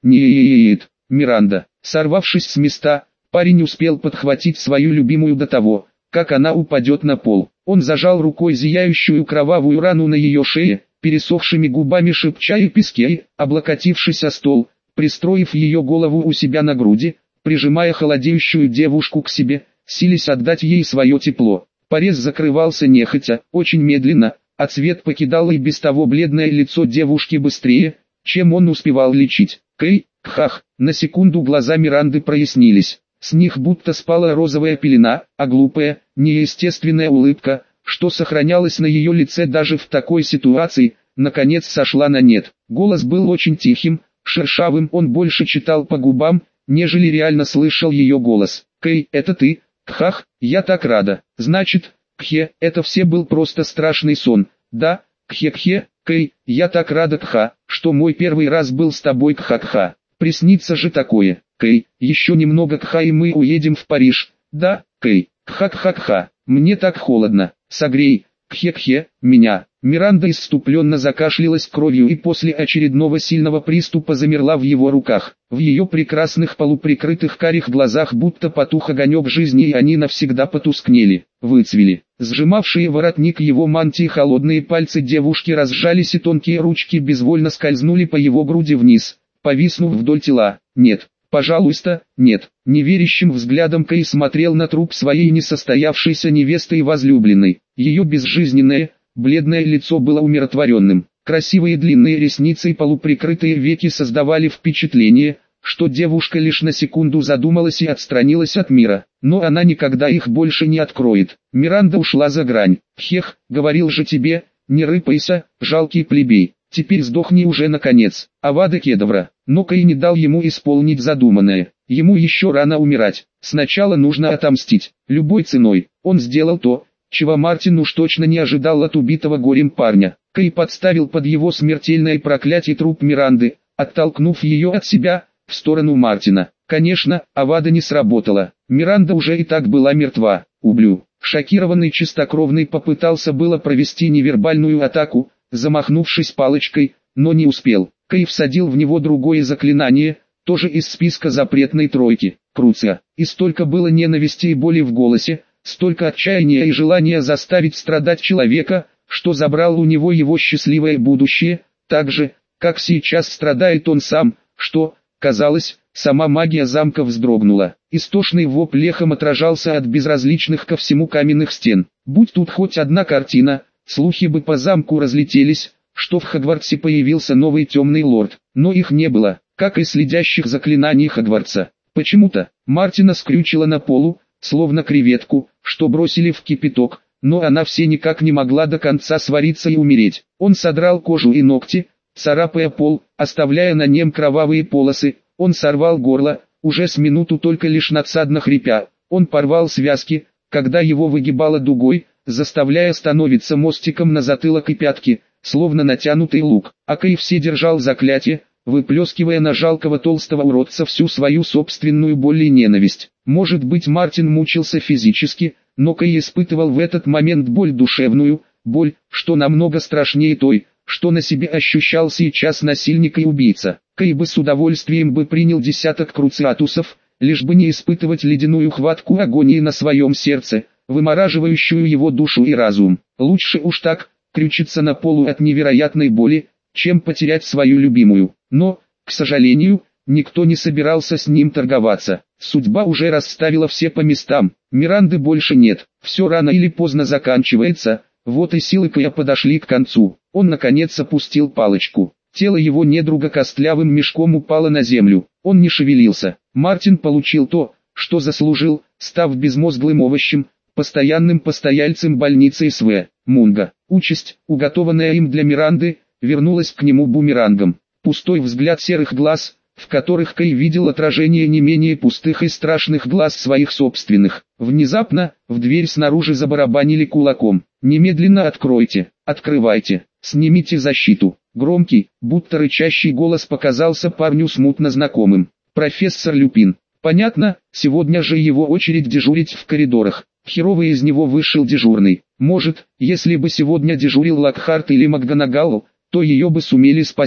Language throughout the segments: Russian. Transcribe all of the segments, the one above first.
Нет, Миранда. Сорвавшись с места, парень успел подхватить свою любимую до того, как она упадет на пол. Он зажал рукой зияющую кровавую рану на ее шее, пересохшими губами шепча и писке, облокотившись о стол, пристроив ее голову у себя на груди, прижимая холодеющую девушку к себе, силясь отдать ей свое тепло. Порез закрывался нехотя, очень медленно, а цвет покидал и без того бледное лицо девушки быстрее, чем он успевал лечить. Кэй, кхах, на секунду глаза Миранды прояснились. С них будто спала розовая пелена, а глупая, неестественная улыбка, что сохранялась на ее лице даже в такой ситуации, наконец сошла на нет. Голос был очень тихим, шершавым, он больше читал по губам, нежели реально слышал ее голос. «Кэй, это ты? Кхах, я так рада. Значит, кхе, это все был просто страшный сон. Да, кхе-кхе, Кэй, я так рада кха, что мой первый раз был с тобой кха-кха. Приснится же такое. Кэй, еще немного кха и мы уедем в Париж. Да, Кэй, кха-кха-кха, мне так холодно. Согрей, кхе-кхе, меня». Миранда исступленно закашлялась кровью и после очередного сильного приступа замерла в его руках. В ее прекрасных полуприкрытых карих глазах будто потух огонек жизни, и они навсегда потускнели, выцвели. Сжимавшие воротник его мантии холодные пальцы девушки разжались, и тонкие ручки безвольно скользнули по его груди вниз, повиснув вдоль тела. «Нет, пожалуйста, нет». Неверящим взглядом Кэй смотрел на труп своей несостоявшейся невесты и возлюбленной. Ее безжизненное, бледное лицо было умиротворенным. Красивые длинные ресницы и полуприкрытые веки создавали впечатление, что девушка лишь на секунду задумалась и отстранилась от мира. Но она никогда их больше не откроет. Миранда ушла за грань. «Хех, говорил же тебе, не рыпайся, жалкий плебей. Теперь сдохни уже наконец». Авада Кедавра. Но Кэй не дал ему исполнить задуманное. Ему еще рано умирать. Сначала нужно отомстить. Любой ценой. Он сделал то, чего Мартин уж точно не ожидал от убитого горем парня. Кэй подставил под его смертельное проклятие труп Миранды, оттолкнув ее от себя, в сторону Мартина. Конечно, Авада не сработала. Миранда уже и так была мертва. Ублю. Шокированный чистокровный попытался было провести невербальную атаку, замахнувшись палочкой, но не успел. Кэй всадил в него другое заклинание, тоже из списка запретной тройки. Круция. И столько было ненависти и боли в голосе, столько отчаяния и желания заставить страдать человека, что забрал у него его счастливое будущее, так же, как сейчас страдает он сам, что, казалось, сама магия замка вздрогнула. Истошный вопль эхом отражался от безразличных ко всему каменных стен. Будь тут хоть одна картина, слухи бы по замку разлетелись, что в Хогвартсе появился новый темный лорд, но их не было, как и следящих заклинаний Хогвартса. Почему-то Мартина скрючило на полу, словно креветку, что бросили в кипяток, но она все никак не могла до конца свариться и умереть. Он содрал кожу и ногти, царапая пол, оставляя на нем кровавые полосы. Он сорвал горло, уже с минуту только лишь надсадно хрипя. Он порвал связки, когда его выгибало дугой, заставляя становиться мостиком на затылок и пятки, словно натянутый лук. А Кэй все держал заклятие, выплескивая на жалкого толстого уродца всю свою собственную боль и ненависть. Может быть, Мартин мучился физически, но Кэй испытывал в этот момент боль душевную, боль, что намного страшнее той, что на себе ощущал сейчас насильник и убийца. Кэй бы с удовольствием бы принял десяток круциатусов, лишь бы не испытывать ледяную хватку агонии на своем сердце, вымораживающую его душу и разум. Лучше уж так, крючиться на полу от невероятной боли, чем потерять свою любимую. Но, к сожалению, никто не собирался с ним торговаться. Судьба уже расставила все по местам. Миранды больше нет. Все рано или поздно заканчивается. Вот и силы Кэя подошли к концу. Он наконец опустил палочку. Тело его недруга костлявым мешком упало на землю. Он не шевелился. Мартин получил то, что заслужил, став безмозглым овощем, постоянным постояльцем больницы СВ. Мунга. Участь, уготованная им для Миранды, вернулась к нему бумерангом. Пустой взгляд серых глаз, в которых Кэй видел отражение не менее пустых и страшных глаз своих собственных. Внезапно, в дверь снаружи забарабанили кулаком. «Немедленно откройте, открывайте, снимите защиту». Громкий, будто рычащий голос показался парню смутно знакомым. «Профессор Люпин». Понятно, сегодня же его очередь дежурить в коридорах. Херовый из него вышел дежурный. Может, если бы сегодня дежурил Локхарт или МакГонагал, то ее бы сумели спасти.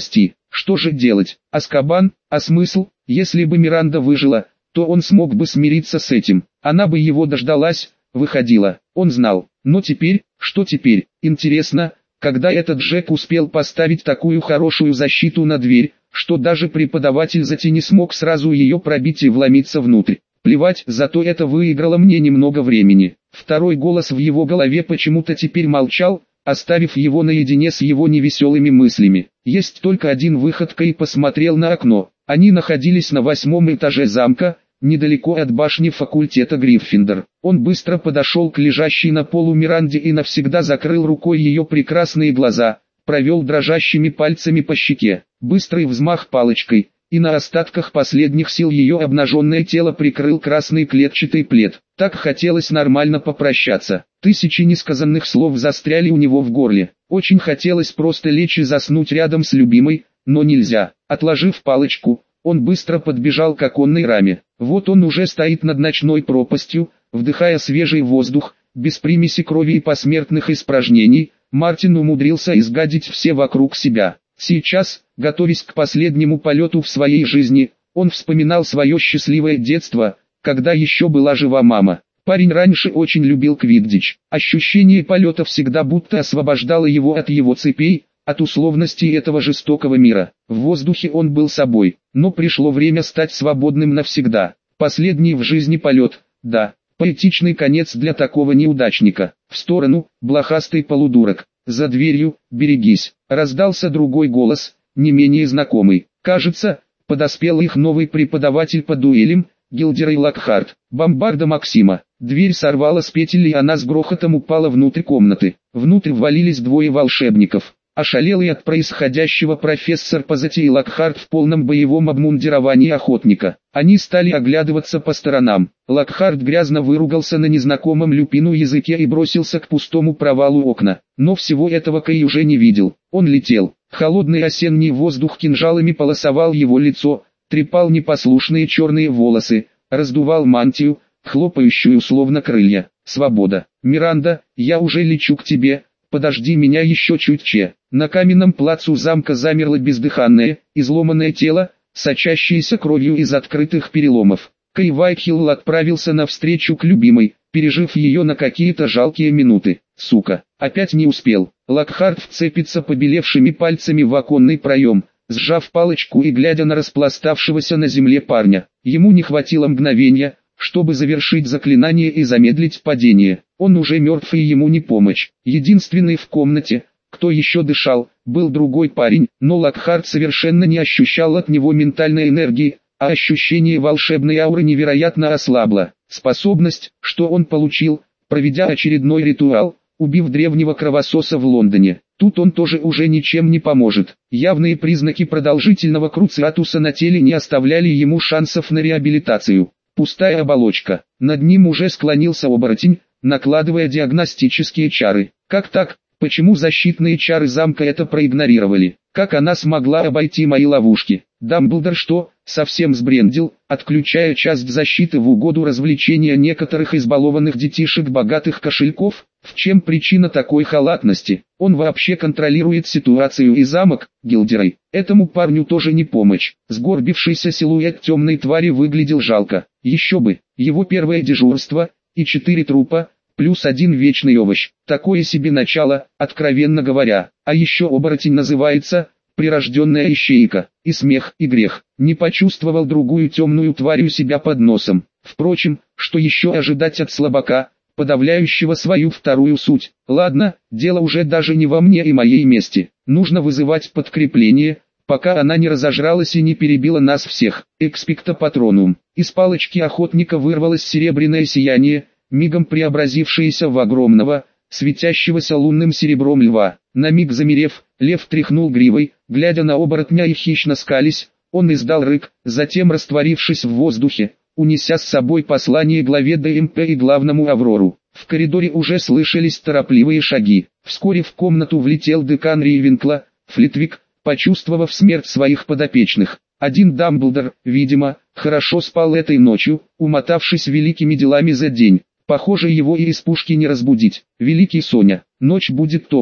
Что же делать? Азкабан, а смысл? Если бы Миранда выжила, то он смог бы смириться с этим. Она бы его дождалась, выходила. Он знал. Но теперь, что теперь? Интересно, когда этот Джек успел поставить такую хорошую защиту на дверь, что даже преподаватель Зати не смог сразу ее пробить и вломиться внутрь. Плевать, зато это выиграло мне немного времени. Второй голос в его голове почему-то теперь молчал, оставив его наедине с его невеселыми мыслями. Есть только один выход. Кэй посмотрел на окно. Они находились на 8-м этаже замка, недалеко от башни факультета Гриффиндор. Он быстро подошел к лежащей на полу Миранде и навсегда закрыл рукой ее прекрасные глаза, провел дрожащими пальцами по щеке. Быстрый взмах палочкой, и на остатках последних сил ее обнаженное тело прикрыл красный клетчатый плед. Так хотелось нормально попрощаться. Тысячи несказанных слов застряли у него в горле. Очень хотелось просто лечь и заснуть рядом с любимой, но нельзя. Отложив палочку, он быстро подбежал к оконной раме. Вот он уже стоит над ночной пропастью, вдыхая свежий воздух, без примеси крови и посмертных испражнений. Мартин умудрился изгадить все вокруг себя. Сейчас, готовясь к последнему полету в своей жизни, он вспоминал свое счастливое детство, когда еще была жива мама. Парень раньше очень любил квиддич. Ощущение полета всегда будто освобождало его от его цепей, от условностей этого жестокого мира. В воздухе он был собой, но пришло время стать свободным навсегда. Последний в жизни полет, да, поэтичный конец для такого неудачника. В сторону, блохастый полудурок. За дверью, берегись, раздался другой голос, не менее знакомый. Кажется, подоспел их новый преподаватель по дуэлям, Гилдерей Локхарт. Бомбарда Максима. Дверь сорвала с петель и она с грохотом упала внутрь комнаты. Внутрь ввалились двое волшебников. Ошалелый от происходящего профессор Позати и Локхарт в полном боевом обмундировании охотника. Они стали оглядываться по сторонам. Локхарт грязно выругался на незнакомом люпину языке и бросился к пустому провалу окна. Но всего этого Кэй уже не видел. Он летел. Холодный осенний воздух кинжалами полосовал его лицо, трепал непослушные черные волосы, раздувал мантию, хлопающую словно крылья. Свобода. Миранда, я уже лечу к тебе. Подожди меня еще чуть-чуть. На каменном плацу замка замерло бездыханное, изломанное тело, сочащееся кровью из открытых переломов. Кэй Вайтхилл отправился навстречу к любимой, пережив ее на какие-то жалкие минуты. Сука, опять не успел. Локхарт вцепится побелевшими пальцами в оконный проем, сжав палочку и глядя на распластавшегося на земле парня. Ему не хватило мгновения, чтобы завершить заклинание и замедлить падение. Он уже мертв и ему не помочь. Единственный в комнате, кто еще дышал, был другой парень, но Локхарт совершенно не ощущал от него ментальной энергии, а ощущение волшебной ауры невероятно ослабло. Способность, что он получил, проведя очередной ритуал, убив древнего кровососа в Лондоне. Тут он тоже уже ничем не поможет. Явные признаки продолжительного круциатуса на теле не оставляли ему шансов на реабилитацию. Пустая оболочка. Над ним уже склонился оборотень, накладывая диагностические чары. Как так? Почему защитные чары замка это проигнорировали? Как она смогла обойти мои ловушки? Дамблдор что, совсем сбрендил, отключая часть защиты в угоду развлечения некоторых избалованных детишек богатых кошельков? В чем причина такой халатности? Он вообще контролирует ситуацию и замок, Гилдерей. Этому парню тоже не помочь. Сгорбившийся силуэт темной твари выглядел жалко. Еще бы, его первое дежурство, и 4 трупа, плюс 1 вечный овощ. Такое себе начало, откровенно говоря. А еще оборотень называется прирожденная ищейка. И смех, и грех. Не почувствовал другую темную тварь у себя под носом. Впрочем, что еще ожидать от слабака, подавляющего свою вторую суть? Ладно, дело уже даже не во мне и моей мести. Нужно вызывать подкрепление, пока она не разожралась и не перебила нас всех. Экспекто патронум. Из палочки охотника вырвалось серебряное сияние, мигом преобразившееся в огромного, светящегося лунным серебром льва. На миг замерев, лев тряхнул гривой, глядя на оборотня и хищно скались, он издал рык, затем растворившись в воздухе, унеся с собой послание главе ДМП и главному Аврору. В коридоре уже слышались торопливые шаги. Вскоре в комнату влетел декан Рейвенкла, Флитвик, почувствовав смерть своих подопечных. Один Дамблдор, видимо, хорошо спал этой ночью, умотавшись великими делами за день. Похоже, его и из пушки не разбудить. Великий Соня, ночь будет томной.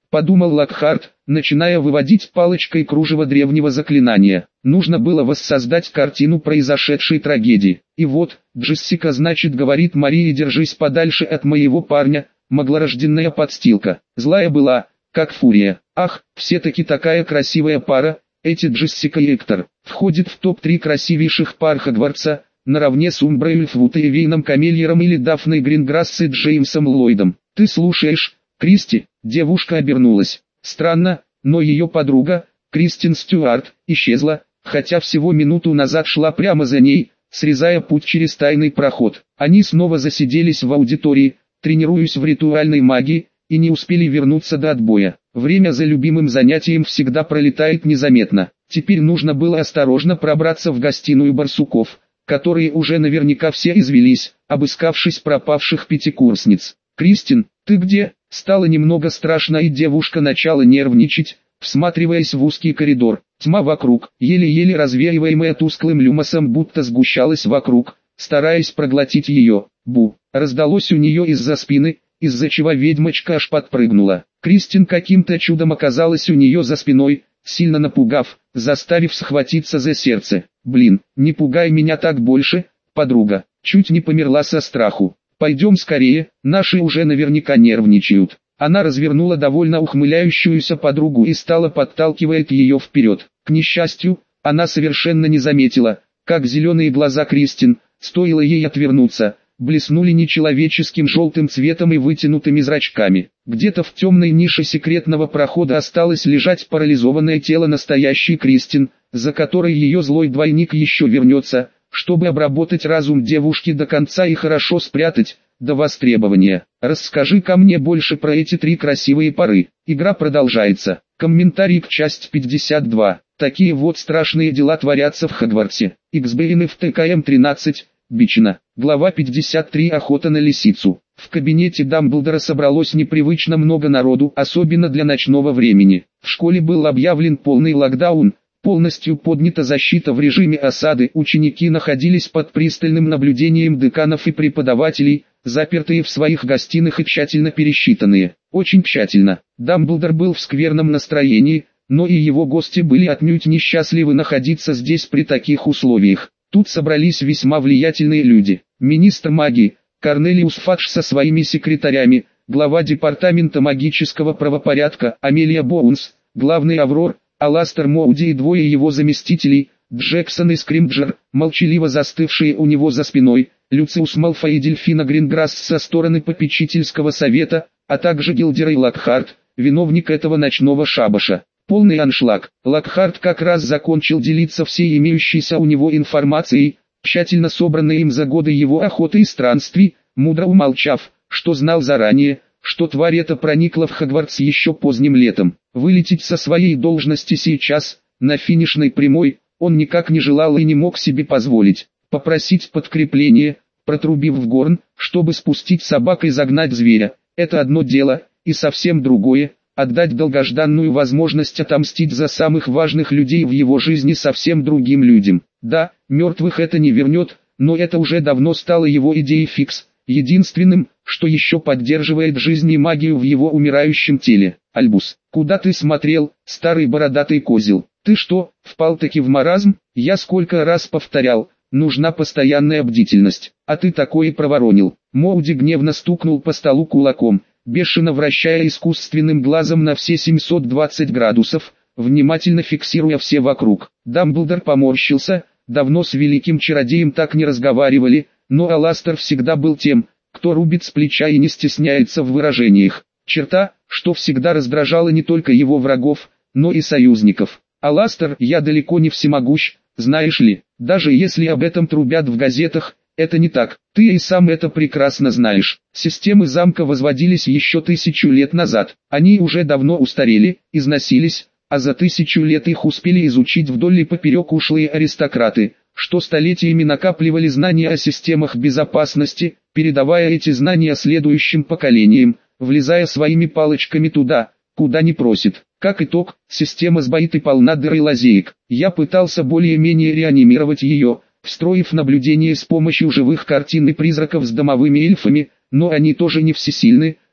подумал Локхарт, начиная выводить палочкой кружево древнего заклинания. Нужно было воссоздать картину произошедшей трагедии. И вот, Джессика, значит, говорит Марии, держись подальше от моего парня, маглорожденная подстилка. Злая была, как фурия. Ах, все-таки такая красивая пара, эти Джессика и Эктор. Входит в топ-3 красивейших пар Хогвартса, наравне с Умброй Эльфвуд и Эвейном Камельером или Дафной Гринграсс и Джеймсом Ллойдом. Ты слушаешь, Кристи? Девушка обернулась. Странно, но ее подруга, Кристин Стюарт, исчезла, хотя всего минуту назад шла прямо за ней, срезая путь через тайный проход. Они снова засиделись в аудитории, тренируясь в ритуальной магии, и не успели вернуться до отбоя. Время за любимым занятием всегда пролетает незаметно. Теперь нужно было осторожно пробраться в гостиную барсуков, которые уже наверняка все извелись, обыскавшись пропавших пятикурсниц. «Кристин, ты где?» Стало немного страшно, и девушка начала нервничать, всматриваясь в узкий коридор. Тьма вокруг, еле-еле развеиваемая тусклым люмосом, будто сгущалась вокруг, стараясь проглотить ее. «Бу!» раздалось у нее из-за спины, из-за чего ведьмочка аж подпрыгнула. Кристин каким-то чудом оказалась у нее за спиной, сильно напугав, заставив схватиться за сердце. «Блин, не пугай меня так больше, подруга!» Чуть не померла со страху. «Пойдем скорее, наши уже наверняка нервничают». Она развернула довольно ухмыляющуюся подругу и стала подталкивать ее вперед. К несчастью, она совершенно не заметила, как зеленые глаза Кристин, стоило ей отвернуться, блеснули нечеловеческим желтым цветом и вытянутыми зрачками. Где-то в темной нише секретного прохода осталось лежать парализованное тело настоящей Кристин, за которой ее злой двойник еще вернется, чтобы обработать разум девушки до конца и хорошо спрятать, до востребования. Расскажи-ка мне больше про эти 3 красивые пары. Игра продолжается. Комментарий к части 52. Такие вот страшные дела творятся в Хогвартсе. XBN в ТКМ-13. Бичина. Глава 53. Охота на лисицу. В кабинете Дамблдора собралось непривычно много народу, особенно для ночного времени. В школе был объявлен полный локдаун. Полностью поднята защита в режиме осады, ученики находились под пристальным наблюдением деканов и преподавателей, запертые в своих гостиных и тщательно пересчитанные. Очень тщательно. Дамблдор был в скверном настроении, но и его гости были отнюдь несчастливы находиться здесь при таких условиях. Тут собрались весьма влиятельные люди. Министр магии, Корнелиус Фадж со своими секретарями, глава департамента магического правопорядка, Амелия Боунс, главный Аврор, Аластер Моуди и 2 его заместителей, Джексон и Скримджер, молчаливо застывшие у него за спиной, Люциус Малфой и Дельфина Гринграсс со стороны попечительского совета, а также Гилдерей Локхарт, виновник этого ночного шабаша. Полный аншлаг. Локхарт как раз закончил делиться всей имеющейся у него информацией, тщательно собранной им за годы его охоты и странствий, мудро умолчав, что знал заранее, что тварь эта проникла в Хогвартс еще поздним летом. Вылететь со своей должности сейчас, на финишной прямой, он никак не желал и не мог себе позволить. Попросить подкрепление, протрубив в горн, чтобы спустить собак и загнать зверя, это одно дело, и совсем другое, отдать долгожданную возможность отомстить за самых важных людей в его жизни совсем другим людям. Да, мертвых это не вернет, но это уже давно стало его идеей фикс. Единственным, что еще поддерживает жизнь и магию в его умирающем теле. Альбус, куда ты смотрел, старый бородатый козел? Ты что, впал-таки в маразм? Я сколько раз повторял, нужна постоянная бдительность. А ты такое проворонил. Моуди гневно стукнул по столу кулаком, бешено вращая искусственным глазом на все 720 градусов, внимательно фиксируя все вокруг. Дамблдор поморщился, давно с великим чародеем так не разговаривали, но Аластер всегда был тем, кто рубит с плеча и не стесняется в выражениях. Черта, что всегда раздражала не только его врагов, но и союзников. Аластер, я далеко не всемогущ, знаешь ли, даже если об этом трубят в газетах, это не так, ты и сам это прекрасно знаешь. Системы замка возводились еще 1000 лет назад, они уже давно устарели, износились, а за 1000 лет их успели изучить вдоль и поперек ушлые аристократы, что столетиями накапливали знания о системах безопасности, передавая эти знания следующим поколениям, влезая своими палочками туда, куда не просит. Как итог, система сбоит и полна дыр и лазеек. Я пытался более-менее реанимировать ее, встроив наблюдение с помощью живых картин и призраков с домовыми эльфами, но они тоже не всесильны,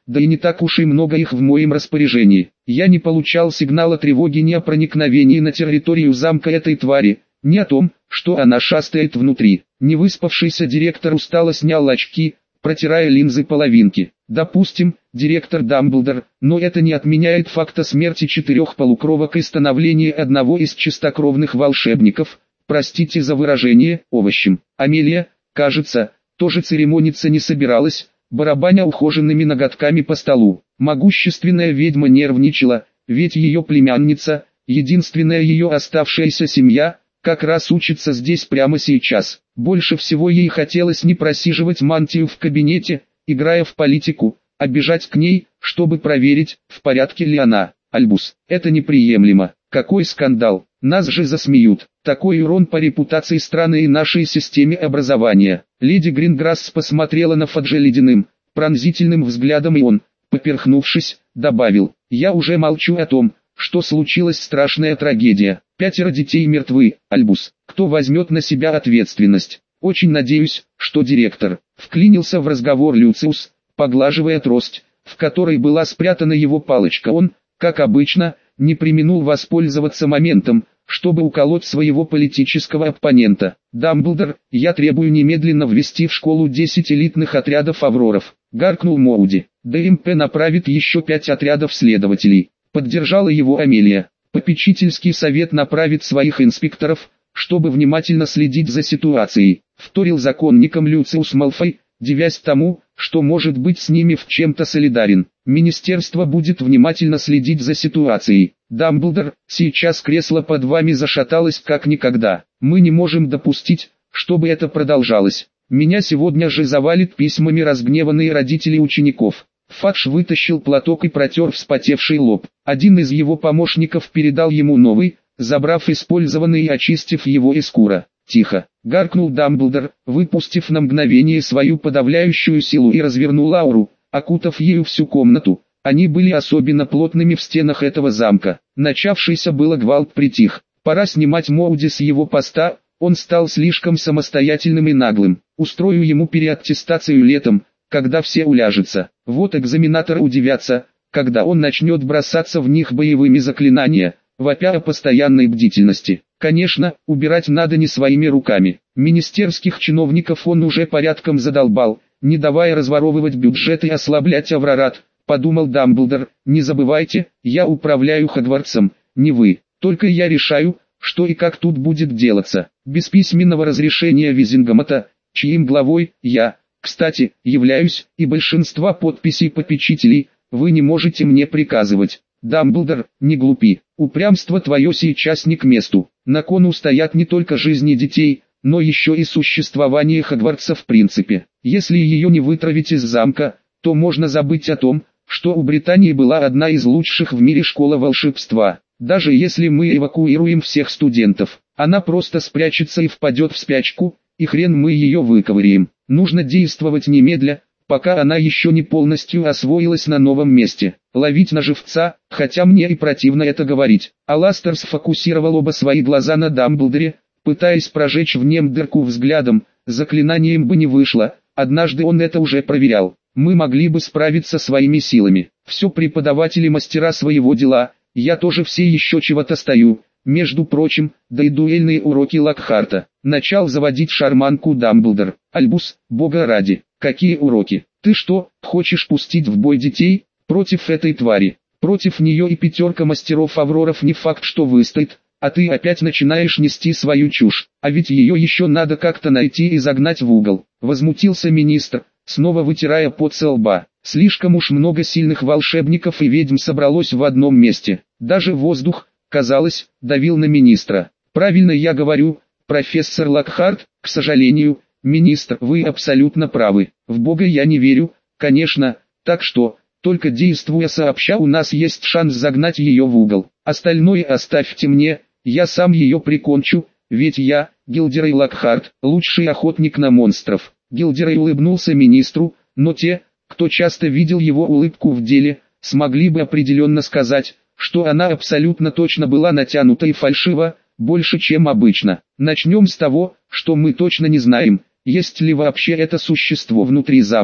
да и не так уж и много их в моем распоряжении. Я не получал сигнала тревоги ни о проникновении на территорию замка этой твари, ни о том, что она шастает внутри. Невыспавшийся директор устало снял очки, протирая линзы половинки. Допустим, директор Дамблдор, но это не отменяет факта смерти 4 полукровок и становления одного из чистокровных волшебников, простите за выражение, овощем. Амелия, кажется, тоже церемониться не собиралась, барабаня ухоженными ноготками по столу. Могущественная ведьма нервничала, ведь ее племянница, единственная ее оставшаяся семья, как раз учится здесь прямо сейчас. Больше всего ей хотелось не просиживать мантию в кабинете, играя в политику, а бежать к ней, чтобы проверить, в порядке ли она. Альбус, это неприемлемо. Какой скандал, нас же засмеют. Такой урон по репутации страны и нашей системе образования. Леди Гринграсс посмотрела на Фаджа ледяным, пронзительным взглядом, и он, поперхнувшись, добавил: «Я уже молчу о том, что случилась страшная трагедия. 5 детей мертвы, Альбус. Кто возьмет на себя ответственность? Очень надеюсь, что директор». Вклинился в разговор Люциус, поглаживая трость, в которой была спрятана его палочка. Он, как обычно, не преминул воспользоваться моментом, чтобы уколоть своего политического оппонента. «Дамблдор, я требую немедленно ввести в школу 10 элитных отрядов авроров», — гаркнул Моуди. «ДМП направит еще 5 отрядов следователей», — поддержала его Амелия. «Попечительский совет направит своих инспекторов, чтобы внимательно следить за ситуацией», — вторил законником Люциус Малфой, дивясь тому, что может быть с ними в чем-то солидарен. «Министерство будет внимательно следить за ситуацией. Дамблдор, сейчас кресло под вами зашаталось как никогда. Мы не можем допустить, чтобы это продолжалось. Меня сегодня же завалит письмами разгневанные родители учеников». Фадж вытащил платок и протер вспотевший лоб. Один из его помощников передал ему новый, забрав использованный и очистив его из кура. «Тихо!» — гаркнул Дамблдор, выпустив на мгновение свою подавляющую силу, и развернул ауру, окутав ею всю комнату. Они были особенно плотными в стенах этого замка. Начавшийся было гвалт притих. Пора снимать Моуди с его поста, он стал слишком самостоятельным и наглым. Устрою ему переаттестацию летом, когда все уляжутся. Вот экзаменаторы удивятся, когда он начнет бросаться в них боевыми заклинаниями, вопя о постоянной бдительности. Конечно, убирать надо не своими руками. Министерских чиновников он уже порядком задолбал, не давая разворовывать бюджет и ослаблять Аврорат, подумал Дамблдор. «Не забывайте, я управляю Хогвартсом, не вы. Только я решаю, что и как тут будет делаться. Без письменного разрешения Визингомота, чьим главой я, кстати, являюсь, и большинства подписей попечителей, вы не можете мне приказывать». «Дамблдор, не глупи, упрямство твое сейчас не к месту. На кону стоят не только жизни детей, но еще и существование Хогвартса в принципе. Если ее не вытравить из замка, то можно забыть о том, что у Британии была одна из лучших в мире школа волшебства. Даже если мы эвакуируем всех студентов, она просто спрячется и впадет в спячку, и хрен мы ее выковыряем. Нужно действовать немедля, пока она еще не полностью освоилась на новом месте. Ловить на живца, хотя мне и противно это говорить». Аластер сфокусировал оба свои глаза на Дамблдоре, пытаясь прожечь в нем дырку взглядом. Заклинанием бы не вышло, однажды он это уже проверял. «Мы могли бы справиться своими силами. Все преподаватели мастера своего дела, я тоже все еще чего-то стою. Между прочим, да и дуэльные уроки Локхарта». Начал заводить шарманку Дамблдор. «Альбус, бога ради, какие уроки? Ты что, хочешь пустить в бой детей? Против этой твари? Против нее и 5 мастеров Авроров не факт, что выстоит, а ты опять начинаешь нести свою чушь. А ведь ее еще надо как-то найти и загнать в угол». Возмутился министр, снова вытирая пот со лба. Слишком уж много сильных волшебников и ведьм собралось в одном месте. Даже воздух, казалось, давил на министра. «Правильно я говорю, профессор Локхарт, к сожалению, министр, вы абсолютно правы. В Бога я не верю, конечно, так что, только действуя сообща, у нас есть шанс загнать ее в угол. Остальное оставьте мне, я сам ее прикончу, ведь я, Гилдерей Локхарт, лучший охотник на монстров». Гилдерей улыбнулся министру, но те, кто часто видел его улыбку в деле, смогли бы определенно сказать, что она абсолютно точно была натянута и фальшива, больше чем обычно. «Начнем с того, что мы точно не знаем, есть ли вообще это существо внутри замка.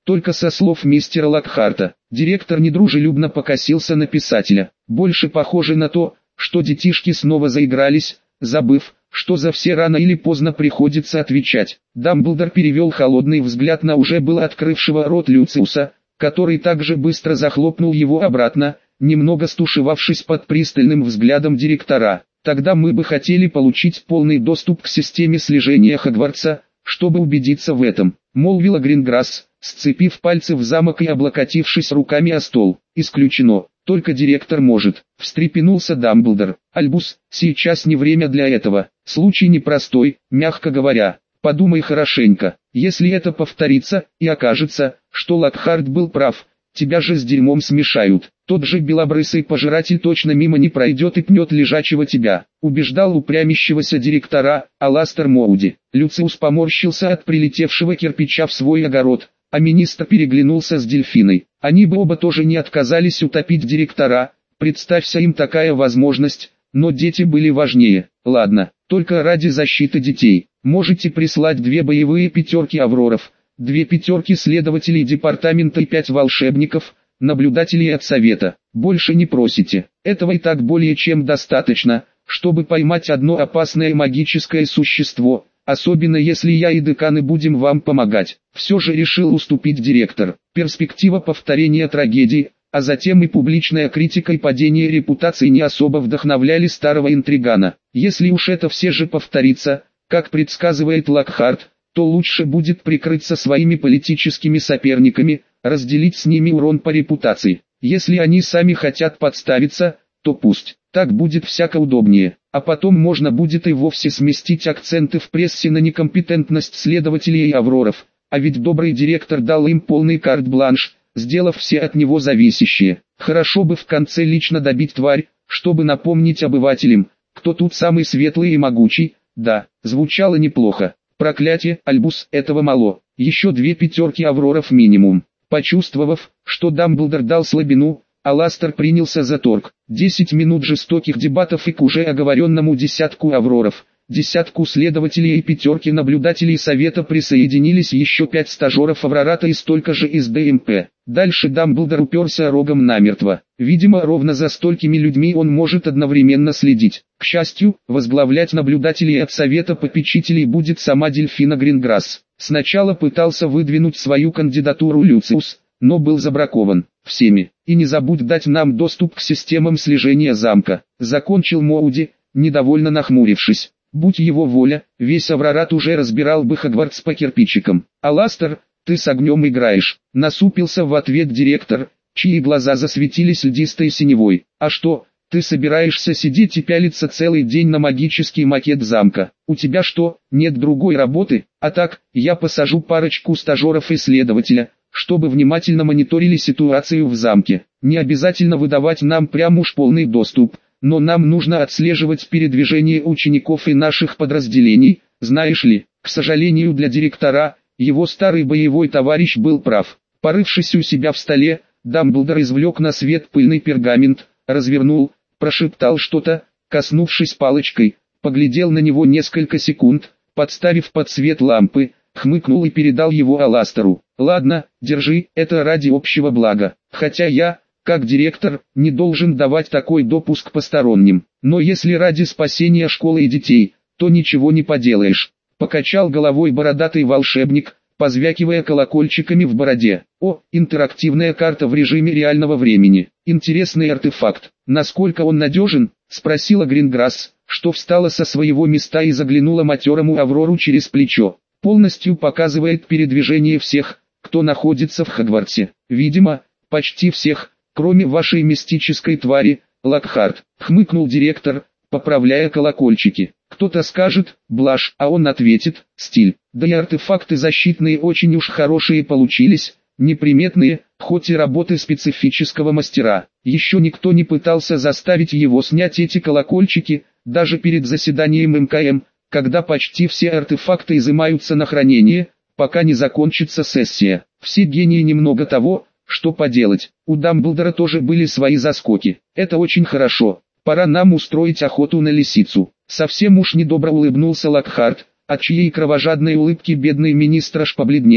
только со слов мистера Локхарта. Директор недружелюбно покосился на писателя. Больше похоже на то, что детишки снова заигрались, забыв, что за все рано или поздно приходится отвечать. Дамблдор перевел холодный взгляд на уже было открывшего рот Люциуса, который также быстро захлопнул его обратно, немного стушевавшись под пристальным взглядом директора. «Тогда мы бы хотели получить полный доступ к системе слежения Хогвартса, чтобы убедиться в этом», — молвила Гринграсс, сцепив пальцы в замок и облокотившись руками о стол. «Исключено, только директор может», — встрепенулся Дамблдор. «Альбус, сейчас не время для этого, случай непростой, мягко говоря. Подумай хорошенько, если это повторится, и окажется, что Локхарт был прав, тебя же с дерьмом смешают. Тот же белобрысый пожиратель точно мимо не пройдет и пнет лежачего тебя», убеждал упрямящегося директора Аластер Моуди. Люциус поморщился от прилетевшего кирпича в свой огород, а министр переглянулся с Дельфиной. Они бы оба тоже не отказались утопить директора, представься им такая возможность, но дети были важнее. «Ладно, только ради защиты детей, можете прислать 2 боевые пятерки Авроров, 2 пятерки следователей департамента и 5 волшебников, наблюдателей от совета. Больше не просите, этого и так более чем достаточно, чтобы поймать одно опасное магическое существо, особенно если я и деканы будем вам помогать». Все же решил уступить директор. Перспектива повторения трагедии, а затем и публичная критика и падение репутации не особо вдохновляли старого интригана. Если уж это все же повторится, как предсказывает Локхарт, то лучше будет прикрыться своими политическими соперниками, разделить с ними урон по репутации. Если они сами хотят подставиться, то пусть, так будет всяко удобнее. А потом можно будет и вовсе сместить акценты в прессе на некомпетентность следователей и Авроров. А ведь добрый директор дал им полный карт-бланш, сделав все от него зависящее. Хорошо бы в конце лично добить тварь, чтобы напомнить обывателям, кто тут самый светлый и могучий. Да, звучало неплохо. Проклятие, Альбус, этого мало. Еще 2 пятерки Авроров минимум. Почувствовав, что Дамблдор дал слабину, Аластер принялся за торг. 10 минут жестоких дебатов и к уже оговоренному 10 Авроров, 10 следователей и 5 наблюдателей совета присоединились еще 5 стажеров Аврората и столько же из ДМП. Дальше Дамблдор уперся рогом намертво. Видимо, ровно за столькими людьми он может одновременно следить. К счастью, возглавлять наблюдателей от совета попечителей будет сама Дельфина Гринграсс. Сначала пытался выдвинуть свою кандидатуру Люциус, но был забракован всеми. «И не забудь дать нам доступ к системам слежения замка», закончил Моуди, недовольно нахмурившись. Будь его воля, весь Аврорат уже разбирал бы Хогвартс по кирпичикам. «Аластер, ты с огнем играешь», насупился в ответ директор, чьи глаза засветились льдистой синевой. «А что, ты собираешься сидеть и пялиться целый день на магический макет замка? У тебя что, нет другой работы? А так, я посажу парочку стажеров и следователя, чтобы внимательно мониторили ситуацию в замке. Не обязательно выдавать нам прям уж полный доступ, но нам нужно отслеживать передвижение учеников и наших подразделений, знаешь ли». К сожалению для директора, его старый боевой товарищ был прав. Порывшись у себя в столе, Дамблдор извлек на свет пыльный пергамент, развернул, прошептал что-то, коснувшись палочкой, поглядел на него несколько секунд, подставив под свет лампы, хмыкнул и передал его Аластеру. «Ладно, держи, это ради общего блага, хотя я, как директор, не должен давать такой допуск посторонним, но если ради спасения школы и детей, то ничего не поделаешь», покачал головой бородатый волшебник, позвякивая колокольчиками в бороде. «О, интерактивная карта в режиме реального времени. Интересный артефакт. Насколько он надежен?» спросила Гринграсс, что встала со своего места и заглянула матерому Аврору через плечо. «Полностью показывает передвижение всех, кто находится в Хогвартсе. Видимо, почти всех, кроме вашей мистической твари, Локхарт», хмыкнул директор, поправляя колокольчики. Кто-то скажет «блажь», а он ответит «стиль». Да и артефакты защитные очень уж хорошие получились, неприметные, хоть и работы специфического мастера. Еще никто не пытался заставить его снять эти колокольчики, даже перед заседанием МКМ, когда почти все артефакты изымаются на хранение, пока не закончится сессия. Все гении немного того, что поделать. У Дамблдора тоже были свои заскоки. Это очень хорошо. Пора нам устроить охоту на лисицу. Совсем уж недобро улыбнулся Локхарт, от чьей кровожадной улыбки бедный министр аж побледнел,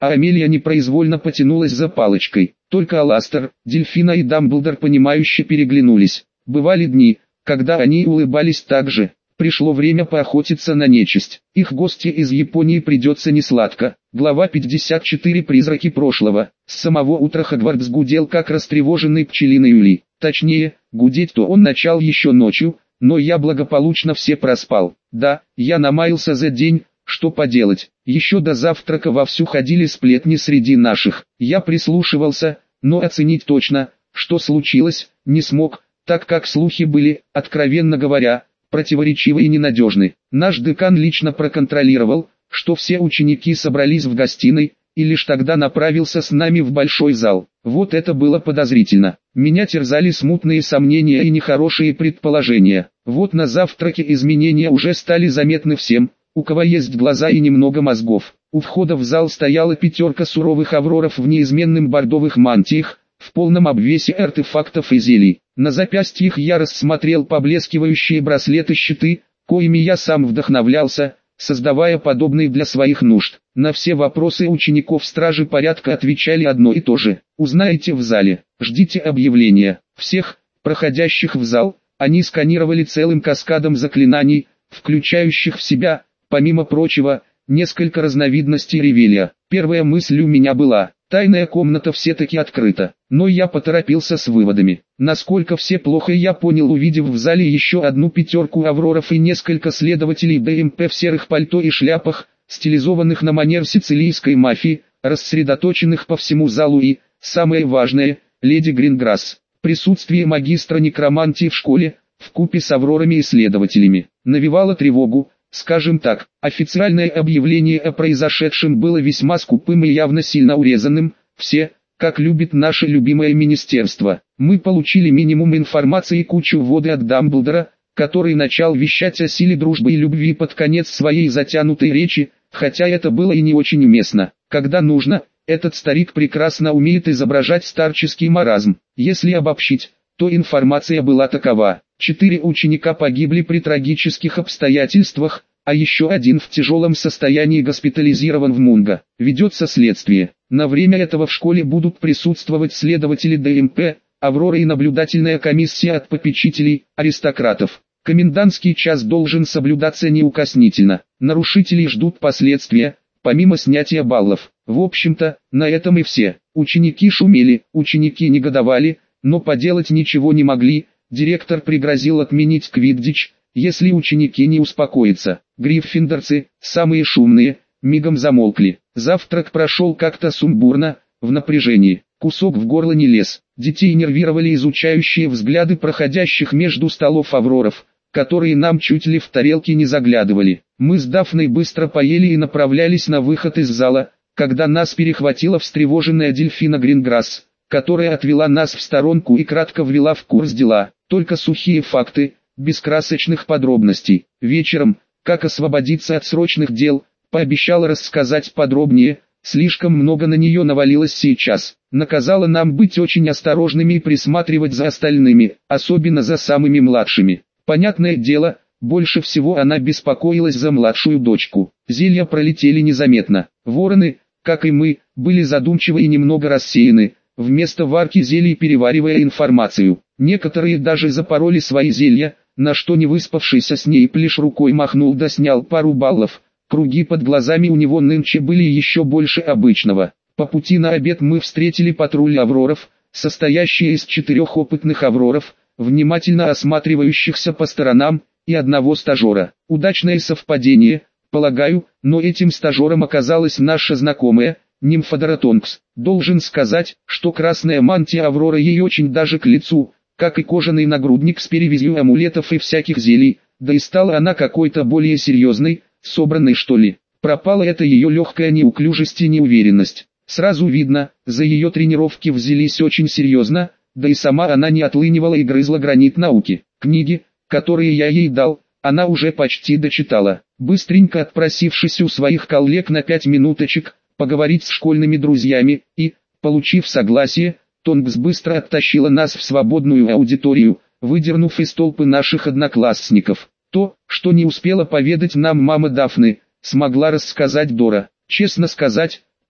а Амелия непроизвольно потянулась за палочкой. Только Аластер, Дельфина и Дамблдор понимающе переглянулись. Бывали дни, когда они улыбались так же. Пришло время поохотиться на нечисть. Их гости из Японии придется несладко. Глава 54. Призраки прошлого. С самого утра Хогвартс гудел как растревоженный пчелиный улей. Точнее, гудеть-то он начал еще ночью, но я благополучно все проспал. Да, я намаялся за день, что поделать. Еще до завтрака вовсю ходили сплетни среди наших. Я прислушивался, но оценить точно, что случилось, не смог, так как слухи были, откровенно говоря, противоречивы и ненадежны. Наш декан лично проконтролировал, что все ученики собрались в гостиной, и лишь тогда направился с нами в большой зал. Вот это было подозрительно. Меня терзали смутные сомнения и нехорошие предположения. Вот на завтраке изменения уже стали заметны всем, у кого есть глаза и немного мозгов. У входа в зал стояла 5 суровых авроров в неизменных бордовых мантиях, в полном обвесе артефактов и зелий. На запястьях я рассмотрел поблескивающие браслеты-щиты, коими я сам вдохновлялся, создавая подобные для своих нужд. На все вопросы учеников стражи порядка отвечали одно и то же. Узнаете в зале, ждите объявления. Всех, проходящих в зал, они сканировали целым каскадом заклинаний, включающих в себя, помимо прочего, несколько разновидностей ревелья. Первая мысль у меня была: тайная комната все-таки открыта. Но я поторопился с выводами. Насколько все плохо я понял, увидев в зале еще одну 5 авроров и несколько следователей ДМП в серых пальто и шляпах, стилизованных на манер сицилийской мафии, рассредоточенных по всему залу и, самое важное, леди Гринграсс. Присутствие магистра некромантии в школе, вкупе с аврорами и следователями, навевало тревогу. Скажем так, официальное объявление о произошедшем было весьма скупым и явно сильно урезанным. Все, как любит наше любимое министерство, мы получили минимум информации и кучу ввода от Дамблдора, который начал вещать о силе дружбы и любви под конец своей затянутой речи, хотя это было и не очень уместно. Когда нужно, этот старик прекрасно умеет изображать старческий маразм. Если обобщить, то информация была такова: 4 ученика погибли при трагических обстоятельствах, а еще один в тяжелом состоянии госпитализирован в Мунго. Ведется следствие. На время этого в школе будут присутствовать следователи ДМП, Аврора и наблюдательная комиссия от попечителей, аристократов. Комендантский час должен соблюдаться неукоснительно. Нарушителей ждут последствия, помимо снятия баллов. В общем-то, на этом и все. Ученики шумели, ученики негодовали, но поделать ничего не могли. Директор пригрозил отменить квиддич, если ученики не успокоятся. Гриффиндорцы, самые шумные, мигом замолкли. Завтрак прошел как-то сумбурно, в напряжении. Кусок в горло не лез. Детей нервировали изучающие взгляды проходящих между столов авроров, которые нам чуть ли в тарелки не заглядывали. Мы с Дафной быстро поели и направлялись на выход из зала, когда нас перехватила встревоженная Дельфина Гринграсс, которая отвела нас в сторонку и кратко ввела в курс дела. Только сухие факты, без красочных подробностей. Вечером, как освободиться от срочных дел, пообещала рассказать подробнее. Слишком много на нее навалилось сейчас. Наказала нам быть очень осторожными и присматривать за остальными, особенно за самыми младшими. Понятное дело, больше всего она беспокоилась за младшую дочку. Зелья пролетели незаметно. Вороны, как и мы, были задумчивы и немного рассеяны, вместо варки зелий переваривая информацию. Некоторые даже запороли свои зелья, на что невыспавшийся с ней Плеш рукой махнул да снял пару баллов. Круги под глазами у него нынче были еще больше обычного. По пути на обед мы встретили патруль авроров, состоящий из 4 опытных авроров, внимательно осматривающихся по сторонам, и одного стажера. Удачное совпадение, полагаю, но этим стажером оказалась наша знакомая, Нимфодора Тонкс. Должен сказать, что красная мантия Авроры ей очень даже к лицу, как и кожаный нагрудник с перевязью амулетов и всяких зелий, да и стала она какой-то более серьезной, собранной что ли. Пропала эта ее легкая неуклюжесть и неуверенность. Сразу видно, за ее тренировки взялись очень серьезно, да и сама она не отлынивала и грызла гранит науки. Книги, которые я ей дал, она уже почти дочитала. Быстренько отпросившись у своих коллег на 5 минуточек, поговорить с школьными друзьями, и, получив согласие, Тонкс быстро оттащила нас в свободную аудиторию, выдернув из толпы наших одноклассников. То, что не успела поведать нам мама Дафны, смогла рассказать Дора. Честно сказать,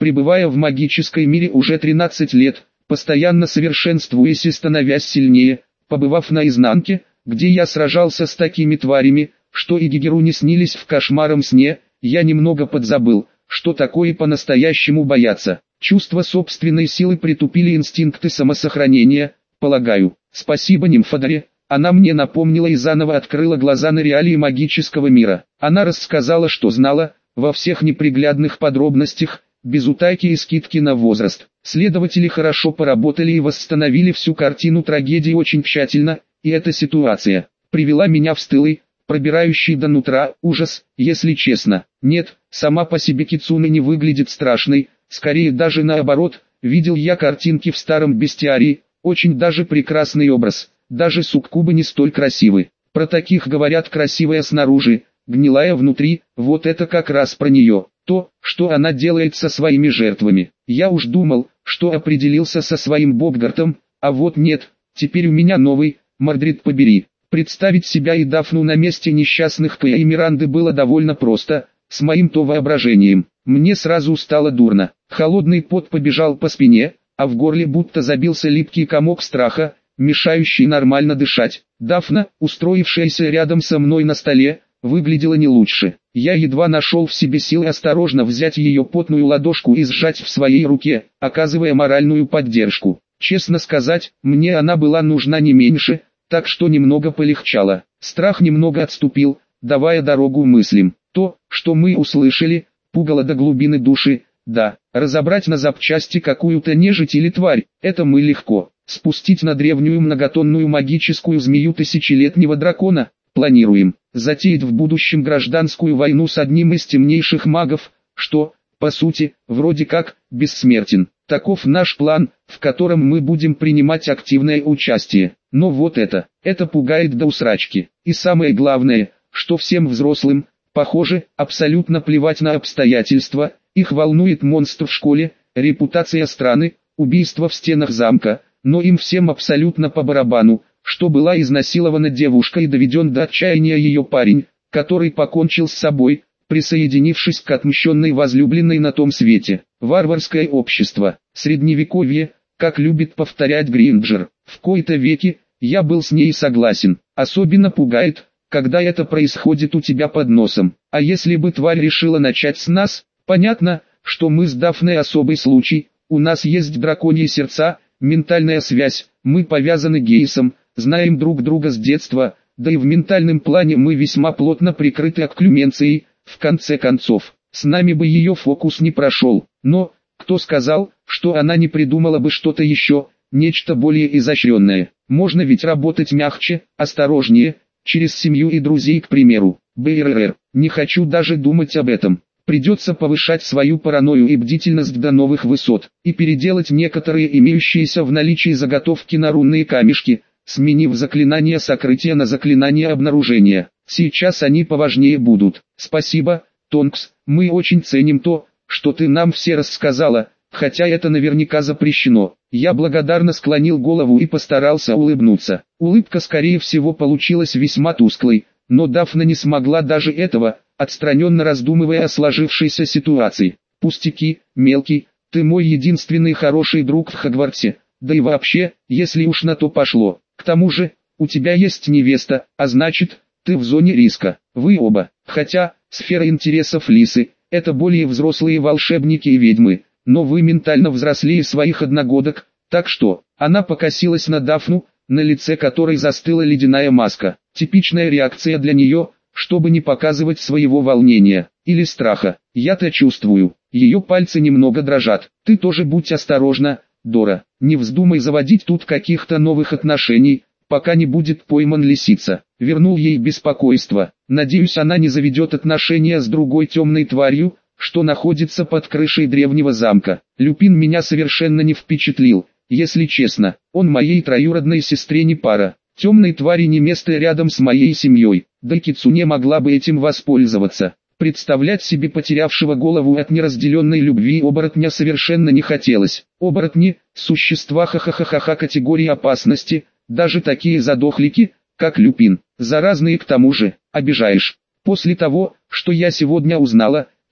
пребывая в магической мире уже 13 лет, постоянно совершенствуясь и становясь сильнее, побывав на изнанке, где я сражался с такими тварями, что и Гигеру не снились в кошмарном сне, я немного подзабыл, что такое по-настоящему бояться. Чувство собственной силы притупили инстинкты самосохранения, полагаю. Спасибо Нимфодоре, она мне напомнила и заново открыла глаза на реалии магического мира. Она рассказала, что знала, во всех неприглядных подробностях, без утайки и скидки на возраст. Следователи хорошо поработали и восстановили всю картину трагедии очень тщательно, и эта ситуация привела меня в стылый, пробирающий до нутра, ужас, если честно. Нет, сама по себе Кицуне не выглядит страшной, скорее даже наоборот, видел я картинки в старом бестиарии, очень даже прекрасный образ, даже суккубы не столь красивы. Про таких говорят красивая снаружи, гнилая внутри, вот это как раз про нее, то, что она делает со своими жертвами. Я уж думал, что определился со своим Бобгартом, а вот нет, теперь у меня новый, Мордрид побери. Представить себя и Дафну на месте несчастных Кэя и Миранды было довольно просто, с моим-то воображением. Мне сразу стало дурно, холодный пот побежал по спине, а в горле будто забился липкий комок страха, мешающий нормально дышать. Дафна, устроившаяся рядом со мной на столе, выглядела не лучше. Я едва нашел в себе силы осторожно взять ее потную ладошку и сжать в своей руке, оказывая моральную поддержку. Честно сказать, мне она была нужна не меньше, так что немного полегчало. Страх немного отступил, давая дорогу мыслям. То, что мы услышали, пугало до глубины души. Да, разобрать на запчасти какую-то нежить или тварь, это мы легко. Спустить на древнюю многотонную магическую змею тысячелетнего дракона, планируем. Затеять в будущем гражданскую войну с одним из темнейших магов, что, по сути, вроде как, бессмертен. Таков наш план, в котором мы будем принимать активное участие. Но вот это пугает до усрачки. И самое главное, что всем взрослым, похоже, абсолютно плевать на обстоятельства, их волнует монстр в школе, репутация страны, убийство в стенах замка, но им всем абсолютно по барабану, что была изнасилована девушка и доведен до отчаяния ее парень, который покончил с собой, присоединившись к отмщенной возлюбленной на том свете. Варварское общество, средневековье, как любит повторять Гринджер. В кои-то веки, я был с ней согласен. Особенно пугает, когда это происходит у тебя под носом. А если бы тварь решила начать с нас, понятно, что мы с Дафной особый случай, у нас есть драконьи сердца, ментальная связь, мы повязаны гейсом, знаем друг друга с детства, да и в ментальном плане мы весьма плотно прикрыты окклюменцией, в конце концов, с нами бы ее фокус не прошел, но, кто сказал, что она не придумала бы что-то еще, нечто более изощренное. Можно ведь работать мягче, осторожнее, через семью и друзей, к примеру. БРР, не хочу даже думать об этом. Придется повышать свою паранойю и бдительность до новых высот, и переделать некоторые имеющиеся в наличии заготовки на рунные камешки, сменив заклинание сокрытия на заклинание обнаружения. Сейчас они поважнее будут. Спасибо, Тонкс, мы очень ценим то, что ты нам все рассказала, хотя это наверняка запрещено. Я благодарно склонил голову и постарался улыбнуться. Улыбка скорее всего получилась весьма тусклой, но Дафна не смогла даже этого, отстраненно раздумывая о сложившейся ситуации. Пустяки, мелкий, ты мой единственный хороший друг в Хогвартсе, да и вообще, если уж на то пошло. К тому же, у тебя есть невеста, а значит, ты в зоне риска. Вы оба, хотя, сфера интересов Лисы, это более взрослые волшебники и ведьмы, но вы ментально взрослее своих одногодок, так что, она покосилась на Дафну, на лице которой застыла ледяная маска. Типичная реакция для нее, чтобы не показывать своего волнения, или страха. Я-то чувствую, ее пальцы немного дрожат. Ты тоже будь осторожна, Дора, не вздумай заводить тут каких-то новых отношений, пока не будет пойман лисица. Вернул ей беспокойство. Надеюсь, она не заведет отношения с другой темной тварью, что находится под крышей древнего замка. Люпин меня совершенно не впечатлил, если честно. Он моей троюродной сестре не пара. Темной твари не место рядом с моей семьей. Да и Кицуне могла бы этим воспользоваться. Представлять себе потерявшего голову от неразделенной любви оборотня совершенно не хотелось. Оборотни – существа ха-ха-ха-ха категории опасности, даже такие задохлики, как Люпин, заразные к тому же. Обижаешь. После того, что я сегодня узнала, я,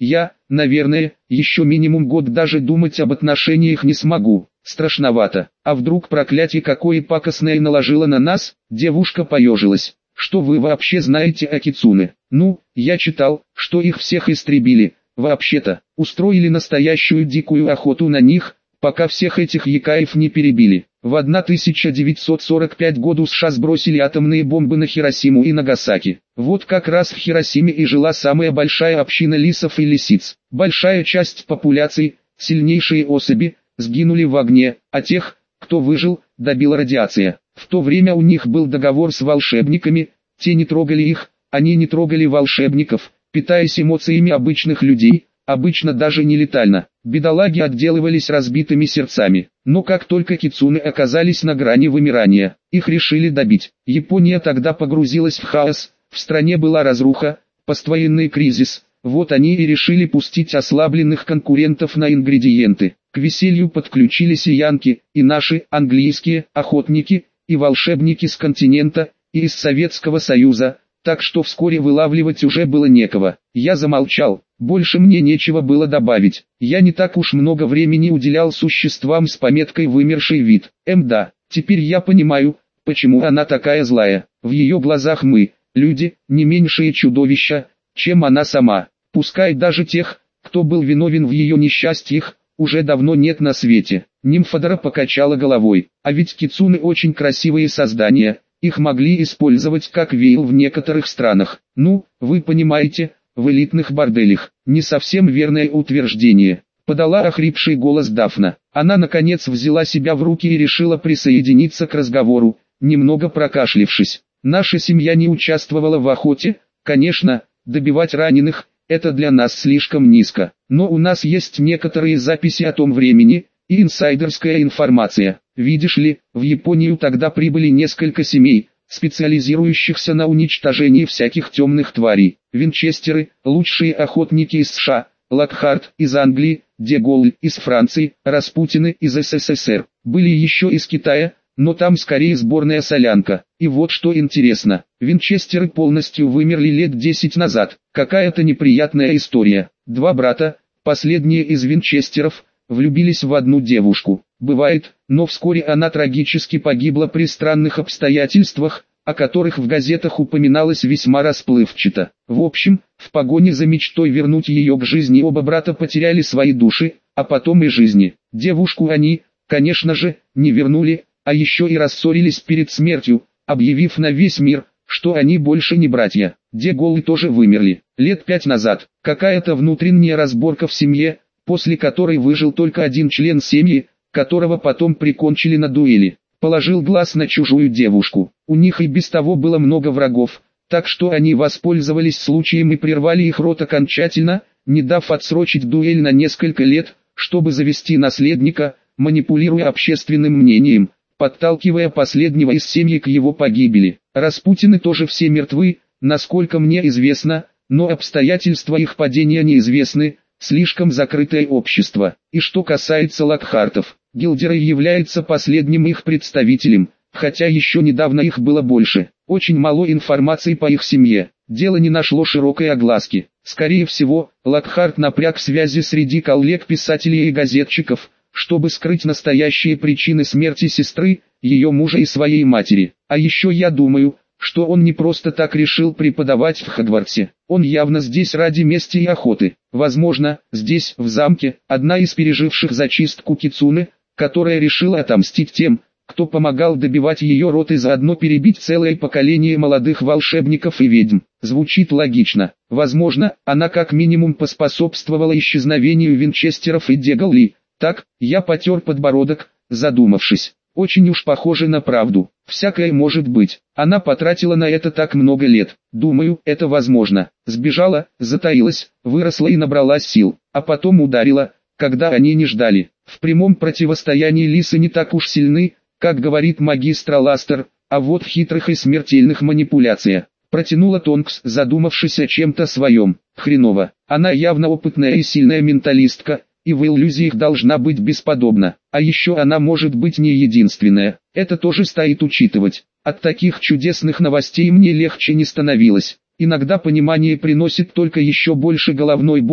наверное, еще минимум год даже думать об отношениях не смогу. Страшновато. А вдруг проклятие какое пакостное наложило на нас? Девушка поежилась. Что вы вообще знаете о кицуне? Ну, я читал, что их всех истребили. Вообще-то, устроили настоящую дикую охоту на них, пока всех этих якаев не перебили. В 1945 году США сбросили атомные бомбы на Хиросиму и Нагасаки. Вот как раз в Хиросиме и жила самая большая община лисов и лисиц. Большая часть популяции, сильнейшие особи, сгинули в огне, а тех, кто выжил, добила радиация. В то время у них был договор с волшебниками, те не трогали их, они не трогали волшебников, питаясь эмоциями обычных людей, обычно даже не летально. Бедолаги отделывались разбитыми сердцами. Но как только кицуне оказались на грани вымирания, их решили добить. Япония тогда погрузилась в хаос, в стране была разруха, поствоенный кризис. Вот они и решили пустить ослабленных конкурентов на ингредиенты. К веселью подключились и янки, и наши, английские, охотники, и волшебники с континента, и из Советского Союза, так что вскоре вылавливать уже было некого. Я замолчал, больше мне нечего было добавить. Я не так уж много времени уделял существам с пометкой «вымерший вид». Да, теперь я понимаю, почему она такая злая. В ее глазах мы, люди, не меньшие чудовища, чем она сама. Пускай даже тех, кто был виновен в ее несчастьях, уже давно нет на свете. Нимфодора покачала головой. А ведь кицуне очень красивые создания, их могли использовать как вейл в некоторых странах. Ну, вы понимаете, в элитных борделях. Не совсем верное утверждение. Подала охрипший голос Дафна. Она наконец взяла себя в руки и решила присоединиться к разговору, немного прокашлившись. Наша семья не участвовала в охоте, конечно, добивать раненых – это для нас слишком низко. Но у нас есть некоторые записи о том времени, и инсайдерская информация. Видишь ли, в Японию тогда прибыли несколько семей, специализирующихся на уничтожении всяких темных тварей. Винчестеры, лучшие охотники из США, Локхарт из Англии, Де Голль из Франции, Распутины из СССР. Были еще из Китая, но там скорее сборная солянка. И вот что интересно, винчестеры полностью вымерли лет 10 назад. Какая-то неприятная история. Два брата, последние из винчестеров, влюбились в одну девушку. Бывает, но вскоре она трагически погибла при странных обстоятельствах, о которых в газетах упоминалось весьма расплывчато. В общем, в погоне за мечтой вернуть ее к жизни оба брата потеряли свои души, а потом и жизни. Девушку они, конечно же, не вернули, а еще и рассорились перед смертью, объявив на весь мир, что они больше не братья. Де Голлы тоже вымерли. Лет 5 назад. Какая-то внутренняя разборка в семье, после которой выжил только один член семьи, которого потом прикончили на дуэли. Положил глаз на чужую девушку. У них и без того было много врагов, так что они воспользовались случаем и прервали их род окончательно, не дав отсрочить дуэль на несколько лет, чтобы завести наследника, манипулируя общественным мнением, подталкивая последнего из семьи к его погибели. Распутины тоже все мертвы, насколько мне известно, но обстоятельства их падения неизвестны, слишком закрытое общество. И что касается Локхартов, Гилдерой является последним их представителем, хотя еще недавно их было больше. Очень мало информации по их семье. Дело не нашло широкой огласки. Скорее всего, Локхарт напряг связи среди коллег-писателей и газетчиков, чтобы скрыть настоящие причины смерти сестры, ее мужа и своей матери. А еще я думаю, что он не просто так решил преподавать в Хогвартсе. Он явно здесь ради мести и охоты. Возможно, здесь, в замке, одна из переживших зачистку кицуне, которая решила отомстить тем, кто помогал добивать ее род и заодно перебить целое поколение молодых волшебников и ведьм. Звучит логично. Возможно, она как минимум поспособствовала исчезновению винчестеров и Де Голли. Так, я потер подбородок, задумавшись. Очень уж похоже на правду. Всякое может быть. Она потратила на это так много лет. Думаю, это возможно. Сбежала, затаилась, выросла и набралась сил. А потом ударила, когда они не ждали. В прямом противостоянии лисы не так уж сильны, как говорит магистр Ластер, а вот в хитрых и смертельных манипуляциях. Протянула Тонкс, задумавшись о чем-то своем. Хреново. Она явно опытная и сильная менталистка, и в иллюзиях должна быть бесподобна. А еще она может быть не единственная. Это тоже стоит учитывать. От таких чудесных новостей мне легче не становилось. Иногда понимание приносит только еще больше головной боли,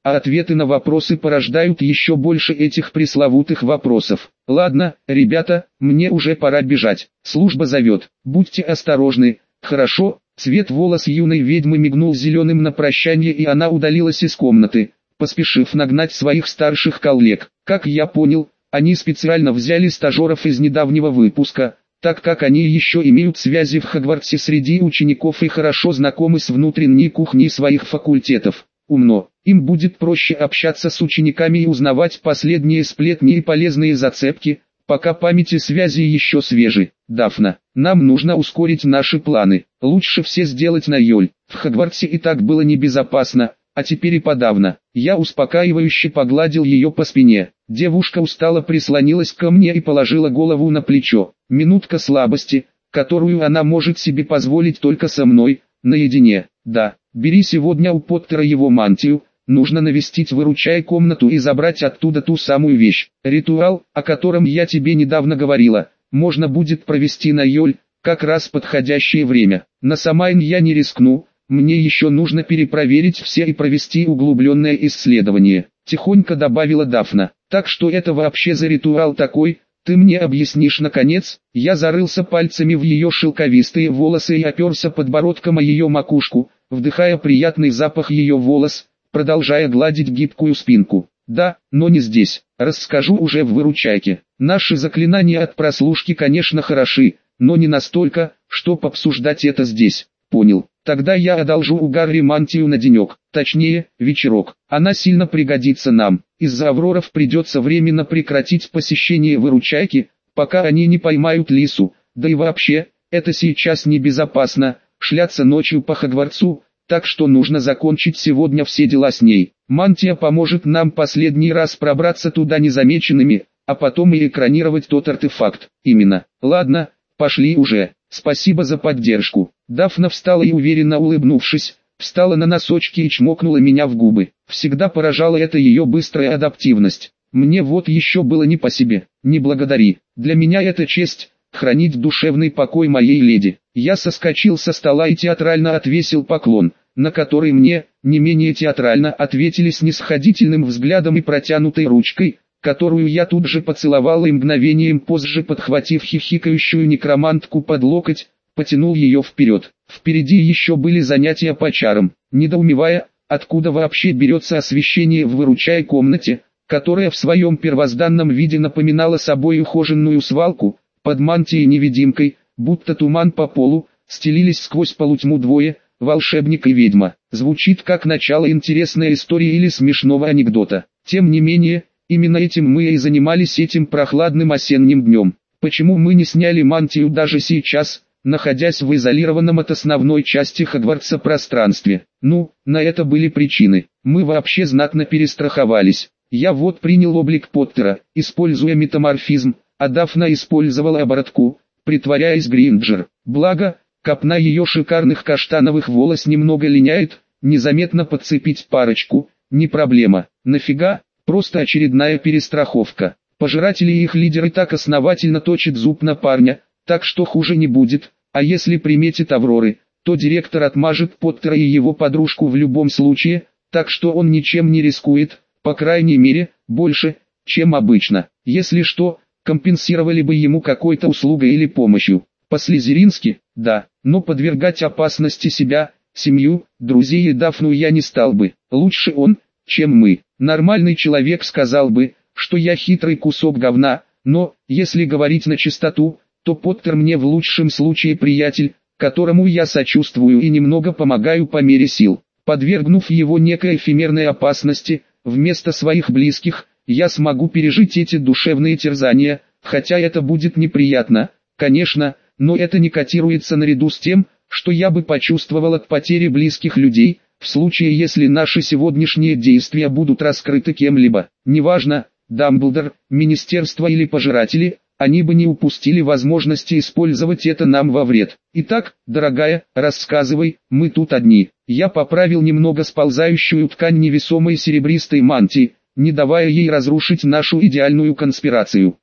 а ответы на вопросы порождают еще больше этих пресловутых вопросов. Ладно, ребята, мне уже пора бежать, служба зовет, будьте осторожны. Хорошо. Цвет волос юной ведьмы мигнул зеленым на прощание, и она удалилась из комнаты, поспешив нагнать своих старших коллег. Как я понял, они специально взяли стажеров из недавнего выпуска, так как они еще имеют связи в Хогвартсе среди учеников и хорошо знакомы с внутренней кухней своих факультетов. Умно, им будет проще общаться с учениками и узнавать последние сплетни и полезные зацепки, пока память и связи еще свежи. Дафна, нам нужно ускорить наши планы, лучше все сделать на Йоль. В Хогвартсе и так было небезопасно, а теперь и подавно. Я успокаивающе погладил ее по спине. Девушка устало прислонилась ко мне и положила голову на плечо. Минутка слабости, которую она может себе позволить только со мной, наедине. Да, бери сегодня у Поттера его мантию, нужно навестить выручай комнату и забрать оттуда ту самую вещь. Ритуал, о котором я тебе недавно говорила, можно будет провести на Йоль, как раз подходящее время. На Самайн я не рискну. Мне еще нужно перепроверить все и провести углубленное исследование, тихонько добавила Дафна. Так что это вообще за ритуал такой, ты мне объяснишь наконец? Я зарылся пальцами в ее шелковистые волосы и оперся подбородком о ее макушку, вдыхая приятный запах ее волос, продолжая гладить гибкую спинку. Да, но не здесь, расскажу уже в выручайке. Наши заклинания от прослушки, конечно, хороши, но не настолько, чтоб обсуждать это здесь. Понял. Тогда я одолжу у Гарри мантию на денек, точнее, вечерок. Она сильно пригодится нам. Из-за Авроров придется временно прекратить посещение выручайки, пока они не поймают Лису. Да и вообще, это сейчас небезопасно, шляться ночью по Хогвартсу, так что нужно закончить сегодня все дела с ней. Мантия поможет нам последний раз пробраться туда незамеченными, а потом и экранировать тот артефакт. Именно. Ладно, пошли уже. Спасибо за поддержку. Дафна встала и, уверенно улыбнувшись, встала на носочки и чмокнула меня в губы. Всегда поражала эта ее быстрая адаптивность. Мне вот еще было не по себе. Не благодари. Для меня это честь, хранить душевный покой моей леди. Я соскочил со стола и театрально отвесил поклон, на который мне, не менее театрально, ответили снисходительным взглядом и протянутой ручкой, которую я тут же поцеловал и мгновением позже, подхватив хихикающую некромантку под локоть, потянул ее вперед. Впереди еще были занятия по чарам, недоумевая, откуда вообще берется освещение в выручай комнате, которая в своем первозданном виде напоминала собой ухоженную свалку. Под мантией-невидимкой, будто туман по полу, стелились сквозь полутьму двое, волшебник и ведьма. Звучит как начало интересной истории или смешного анекдота. Тем не менее, именно этим мы и занимались этим прохладным осенним днем. Почему мы не сняли мантию даже сейчас, находясь в изолированном от основной части Хогвартса пространстве? Ну, на это были причины. Мы вообще знатно перестраховались. Я вот принял облик Поттера, используя метаморфизм, а Дафна использовала оборотку, притворяясь Гринджер. Благо, копна ее шикарных каштановых волос немного линяет, незаметно подцепить парочку, не проблема. Нафига? Просто очередная перестраховка. Пожиратели и их лидеры так основательно точат зуб на парня, так что хуже не будет, а если приметит Авроры, то директор отмажет Поттера и его подружку в любом случае, так что он ничем не рискует, по крайней мере, больше, чем обычно. Если что, компенсировали бы ему какой-то услугой или помощью. По-слизерински, да, но подвергать опасности себя, семью, друзей и Дафну я не стал бы. Лучше он, чем мы. Нормальный человек сказал бы, что я хитрый кусок говна, но, если говорить на чистоту, то Поттер мне в лучшем случае приятель, которому я сочувствую и немного помогаю по мере сил. Подвергнув его некой эфемерной опасности, вместо своих близких, я смогу пережить эти душевные терзания, хотя это будет неприятно, конечно, но это не котируется наряду с тем, что я бы почувствовал от потери близких людей, в случае если наши сегодняшние действия будут раскрыты кем-либо. Неважно, Дамблдор, Министерство или Пожиратели, они бы не упустили возможности использовать это нам во вред. Итак, дорогая, рассказывай, мы тут одни. Я поправил немного сползающую ткань невесомой серебристой мантии, не давая ей разрушить нашу идеальную конспирацию.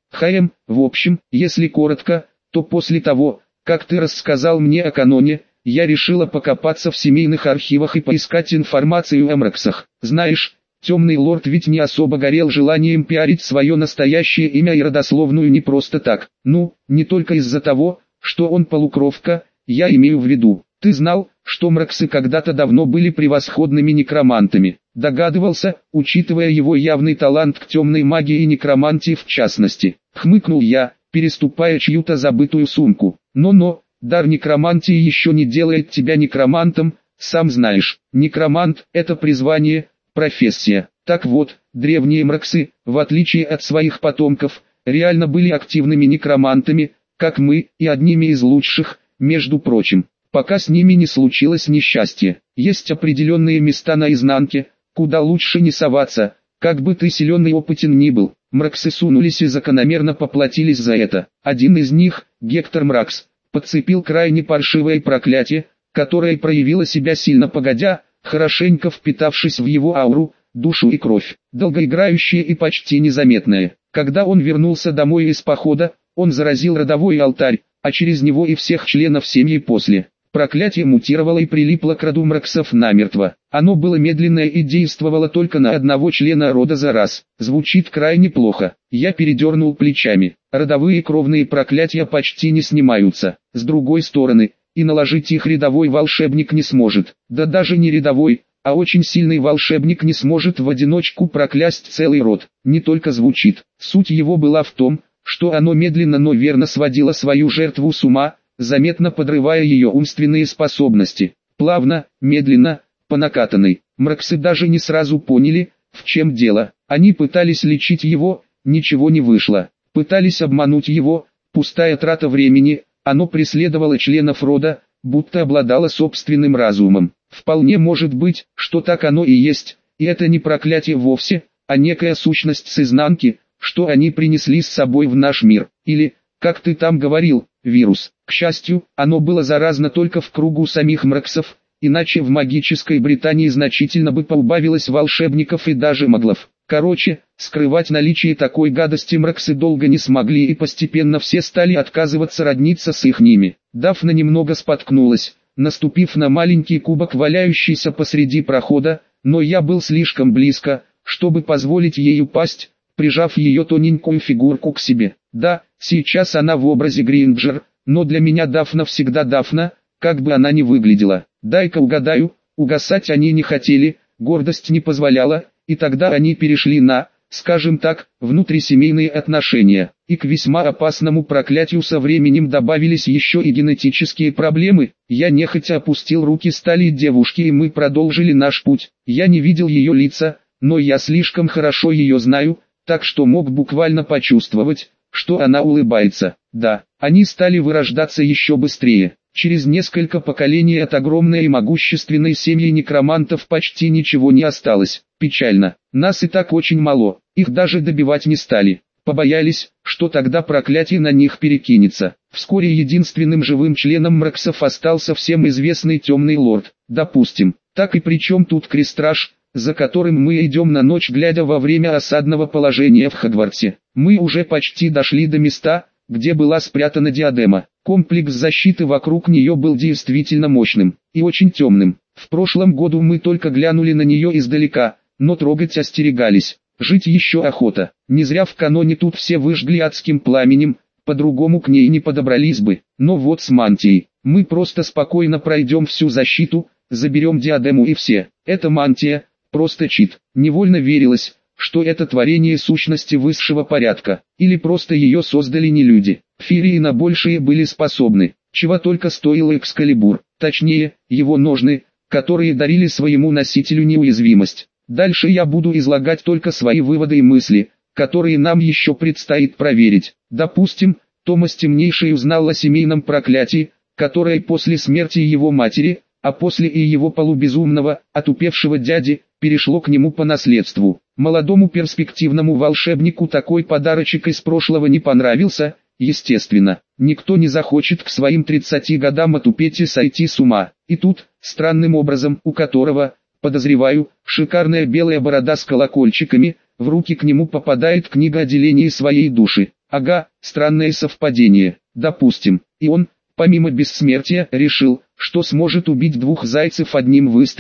В общем, если коротко, то после того, как ты рассказал мне о каноне, я решила покопаться в семейных архивах и поискать информацию о Мраксах. Знаешь, Темный лорд ведь не особо горел желанием пиарить свое настоящее имя и родословную не просто так. Ну, не только из-за того, что он полукровка, я имею в виду. Ты знал, что Мраксы когда-то давно были превосходными некромантами? Догадывался, учитывая его явный талант к темной магии и некромантии в частности. Хмыкнул я, переступая чью-то забытую сумку. Но, дар некромантии еще не делает тебя некромантом, сам знаешь. Некромант – это призвание, профессия. Так вот, древние Мраксы, в отличие от своих потомков, реально были активными некромантами, как мы, и одними из лучших, между прочим. Пока с ними не случилось несчастье. Есть определенные места на изнанке, куда лучше не соваться, как бы ты силен и опытен ни был. Мраксы сунулись и закономерно поплатились за это. Один из них, Гектор Мракс, подцепил крайне паршивое проклятие, которое проявило себя сильно погодя, хорошенько впитавшись в его ауру, душу и кровь. Долгоиграющее и почти незаметное. Когда он вернулся домой из похода, он заразил родовой алтарь, а через него и всех членов семьи после. Проклятие мутировало и прилипло к роду Мраксов намертво. Оно было медленное и действовало только на одного члена рода за раз. Звучит крайне плохо. Я передернул плечами. Родовые кровные проклятия почти не снимаются. С другой стороны, и наложить их рядовой волшебник не сможет. Да даже не рядовой, а очень сильный волшебник не сможет в одиночку проклясть целый род. Не только звучит. Суть его была в том, что оно медленно, но верно сводило свою жертву с ума, заметно подрывая ее умственные способности. Плавно, медленно, по накатанной. Мраксы даже не сразу поняли, в чем дело. Они пытались лечить его, ничего не вышло. Пытались обмануть его, пустая трата времени, оно преследовало членов рода, будто обладало собственным разумом. Вполне может быть, что так оно и есть, и это не проклятие вовсе, а некая сущность с изнанки, что они принесли с собой в наш мир. Или, как ты там говорил, вирус. К счастью, оно было заразно только в кругу самих Мраксов, иначе в магической Британии значительно бы поубавилось волшебников и даже маглов. Короче, скрывать наличие такой гадости Мраксы долго не смогли и постепенно все стали отказываться родниться с ихними. Дафна немного споткнулась, наступив на маленький кубок, валяющийся посреди прохода, но я был слишком близко, чтобы позволить ей упасть, прижав ее тоненькую фигурку к себе. Да, сейчас она в образе Гринджер, но для меня Дафна всегда Дафна, как бы она ни выглядела. Дай-ка угадаю, угасать они не хотели, гордость не позволяла, и тогда они перешли на, скажем так, внутрисемейные отношения. И к весьма опасному проклятию со временем добавились еще и генетические проблемы. Я нехотя опустил руки стали девушки, и мы продолжили наш путь. Я не видел ее лица, но я слишком хорошо ее знаю, так что мог буквально почувствовать, что она улыбается. Да, они стали вырождаться еще быстрее. Через несколько поколений от огромной и могущественной семьи некромантов почти ничего не осталось. Печально. Нас и так очень мало, их даже добивать не стали. Побоялись, что тогда проклятие на них перекинется. Вскоре единственным живым членом Мраксов остался всем известный темный лорд. Допустим. Так и при чем тут Крестраж, за которым мы идем на ночь глядя во время осадного положения в Хогвартсе? Мы уже почти дошли до места, где была спрятана диадема. Комплекс защиты вокруг нее был действительно мощным и очень темным. В прошлом году мы только глянули на нее издалека, но трогать остерегались. Жить еще охота. Не зря в каноне тут все выжгли адским пламенем, по-другому к ней не подобрались бы. Но вот с мантией. Мы просто спокойно пройдем всю защиту, заберем диадему и все. Эта мантия, просто чит. Невольно верилось, что это творение сущности высшего порядка, или просто ее создали не люди. Фирии на большее были способны, чего только стоил Экскалибур, точнее, его ножны, которые дарили своему носителю неуязвимость. Дальше я буду излагать только свои выводы и мысли, которые нам еще предстоит проверить. Допустим, Томас Темнейший узнал о семейном проклятии, которое после смерти его матери, а после и его полубезумного, отупевшего дяди, перешло к нему по наследству. Молодому перспективному волшебнику такой подарочек из прошлого не понравился, естественно. Никто не захочет к своим 30 годам отупеть и сойти с ума. И тут, странным образом, у которого, подозреваю, шикарная белая борода с колокольчиками, в руки к нему попадает книга о делении своей души. Ага, странное совпадение. Допустим, и он, помимо бессмертия, решил, что сможет убить двух зайцев одним выстрелом.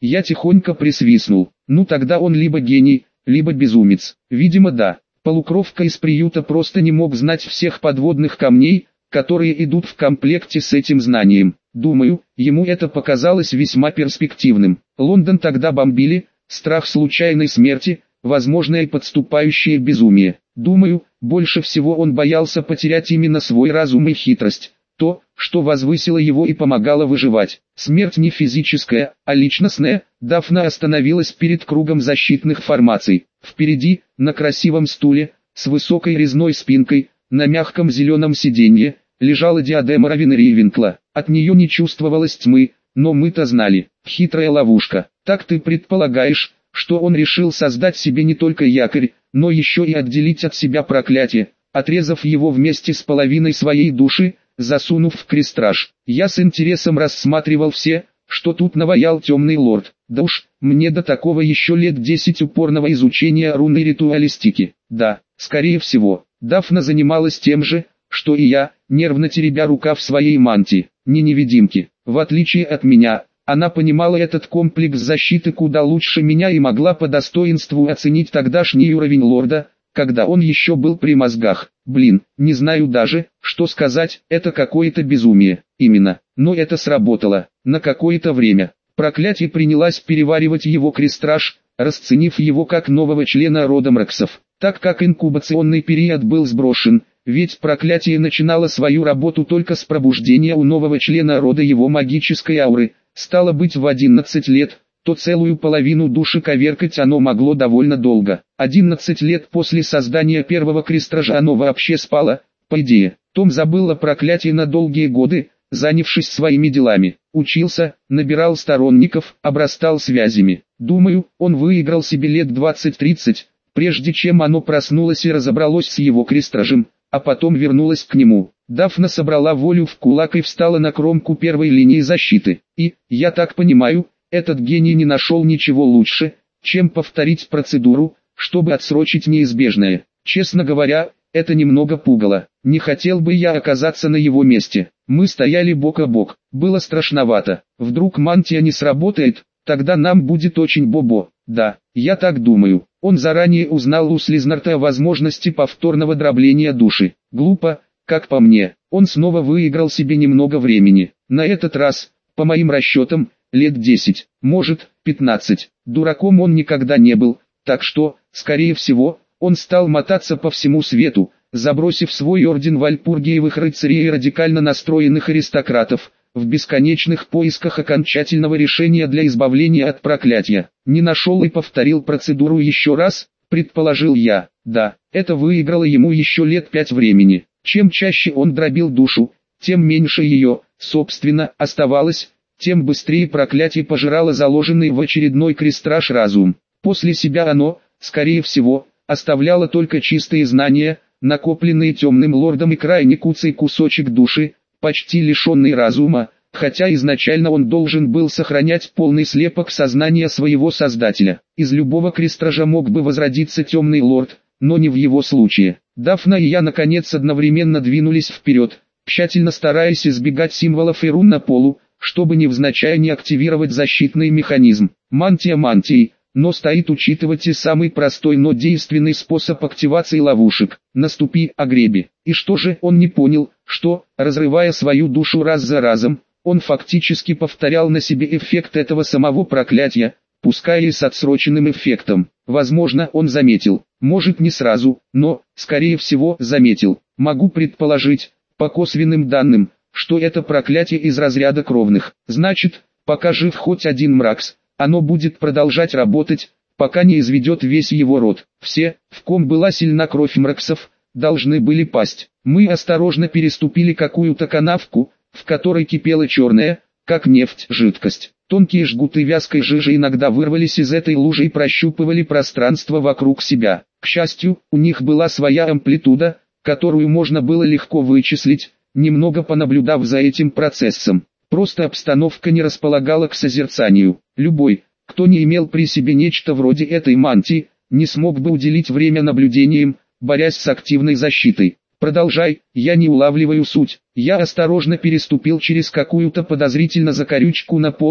Я тихонько присвистнул. Ну тогда он либо гений, либо безумец. Видимо да. Полукровка из приюта просто не мог знать всех подводных камней, которые идут в комплекте с этим знанием. Думаю, ему это показалось весьма перспективным. Лондон тогда бомбили, страх случайной смерти, возможное подступающее безумие. Думаю, больше всего он боялся потерять именно свой разум и хитрость. То, что возвысило его и помогало выживать. Смерть не физическая, а личностная. Дафна остановилась перед кругом защитных формаций. Впереди, на красивом стуле, с высокой резной спинкой, на мягком зеленом сиденье, лежала диадема Равенривенкла. От нее не чувствовалось тьмы, но мы-то знали. Хитрая ловушка. Так ты предполагаешь, что он решил создать себе не только якорь, но еще и отделить от себя проклятие, отрезав его вместе с половиной своей души, засунув в крестраж. Я с интересом рассматривал все, что тут наваял темный лорд. Да уж, мне до такого еще лет 10 упорного изучения рунной ритуалистики. Да, скорее всего, Дафна занималась тем же, что и я, нервно теребя рукав своей мантии. Не невидимки. В отличие от меня, она понимала этот комплекс защиты куда лучше меня и могла по достоинству оценить тогдашний уровень лорда, когда он еще был при мозгах. Блин, не знаю даже, что сказать, это какое-то безумие. Именно, но это сработало. На какое-то время. Проклятие принялась переваривать его крестраж, расценив его как нового члена рода Мраксов. Так как инкубационный период был сброшен, ведь проклятие начинало свою работу только с пробуждения у нового члена рода его магической ауры, стало быть в 11 лет, то целую половину души коверкать оно могло довольно долго. 11 лет после создания первого крестража оно вообще спало, по идее. Том забыл о проклятии на долгие годы, занявшись своими делами. Учился, набирал сторонников, обрастал связями. Думаю, он выиграл себе лет 20-30, прежде чем оно проснулось и разобралось с его крестражем, а потом вернулось к нему. Дафна собрала волю в кулак и встала на кромку первой линии защиты. И, я так понимаю, этот гений не нашел ничего лучше, чем повторить процедуру, чтобы отсрочить неизбежное. Честно говоря, это немного пугало. Не хотел бы я оказаться на его месте. Мы стояли бок о бок. Было страшновато. Вдруг мантия не сработает, тогда нам будет очень бобо. Да, я так думаю. Он заранее узнал у Слизнарта о возможности повторного дробления души. Глупо, как по мне. Он снова выиграл себе немного времени. На этот раз, по моим расчетам, лет 10, может, 15. Дураком он никогда не был, так что, скорее всего, он стал мотаться по всему свету, забросив свой орден вальпургиевых рыцарей и радикально настроенных аристократов, в бесконечных поисках окончательного решения для избавления от проклятия. Не нашел и повторил процедуру еще раз, предположил я. Да, это выиграло ему еще лет 5 времени. Чем чаще он дробил душу, тем меньше ее, собственно, оставалось, тем быстрее проклятие пожирало заложенный в очередной крестраж разум. После себя оно, скорее всего, оставляло только чистые знания, накопленные темным лордом и крайне куцый кусочек души, почти лишенный разума, хотя изначально он должен был сохранять полный слепок сознания своего создателя. Из любого крестража мог бы возродиться темный лорд, но не в его случае. Дафна и я наконец одновременно двинулись вперед, тщательно стараясь избегать символов и рун на полу, чтобы невзначай не активировать защитный механизм. Мантия мантией, но стоит учитывать и самый простой, но действенный способ активации ловушек. Наступи, огреби. И что же он не понял, что, разрывая свою душу раз за разом, он фактически повторял на себе эффект этого самого проклятия, пускай и с отсроченным эффектом. Возможно, он заметил, может не сразу, но, скорее всего, заметил. Могу предположить, по косвенным данным, что это проклятие из разряда кровных. Значит, пока жив хоть один Мракс, оно будет продолжать работать, пока не изведет весь его род. Все, в ком была сильна кровь Мраксов, должны были пасть. Мы осторожно переступили какую-то канавку, в которой кипела черная, как нефть, жидкость. Тонкие жгуты вязкой жижи иногда вырвались из этой лужи и прощупывали пространство вокруг себя. К счастью, у них была своя амплитуда, которую можно было легко вычислить, немного понаблюдав за этим процессом. Просто обстановка не располагала к созерцанию. Любой, кто не имел при себе нечто вроде этой мантии, не смог бы уделить время наблюдениям, борясь с активной защитой. Продолжай, я не улавливаю суть. Я осторожно переступил через какую-то подозрительно закорючку на полу,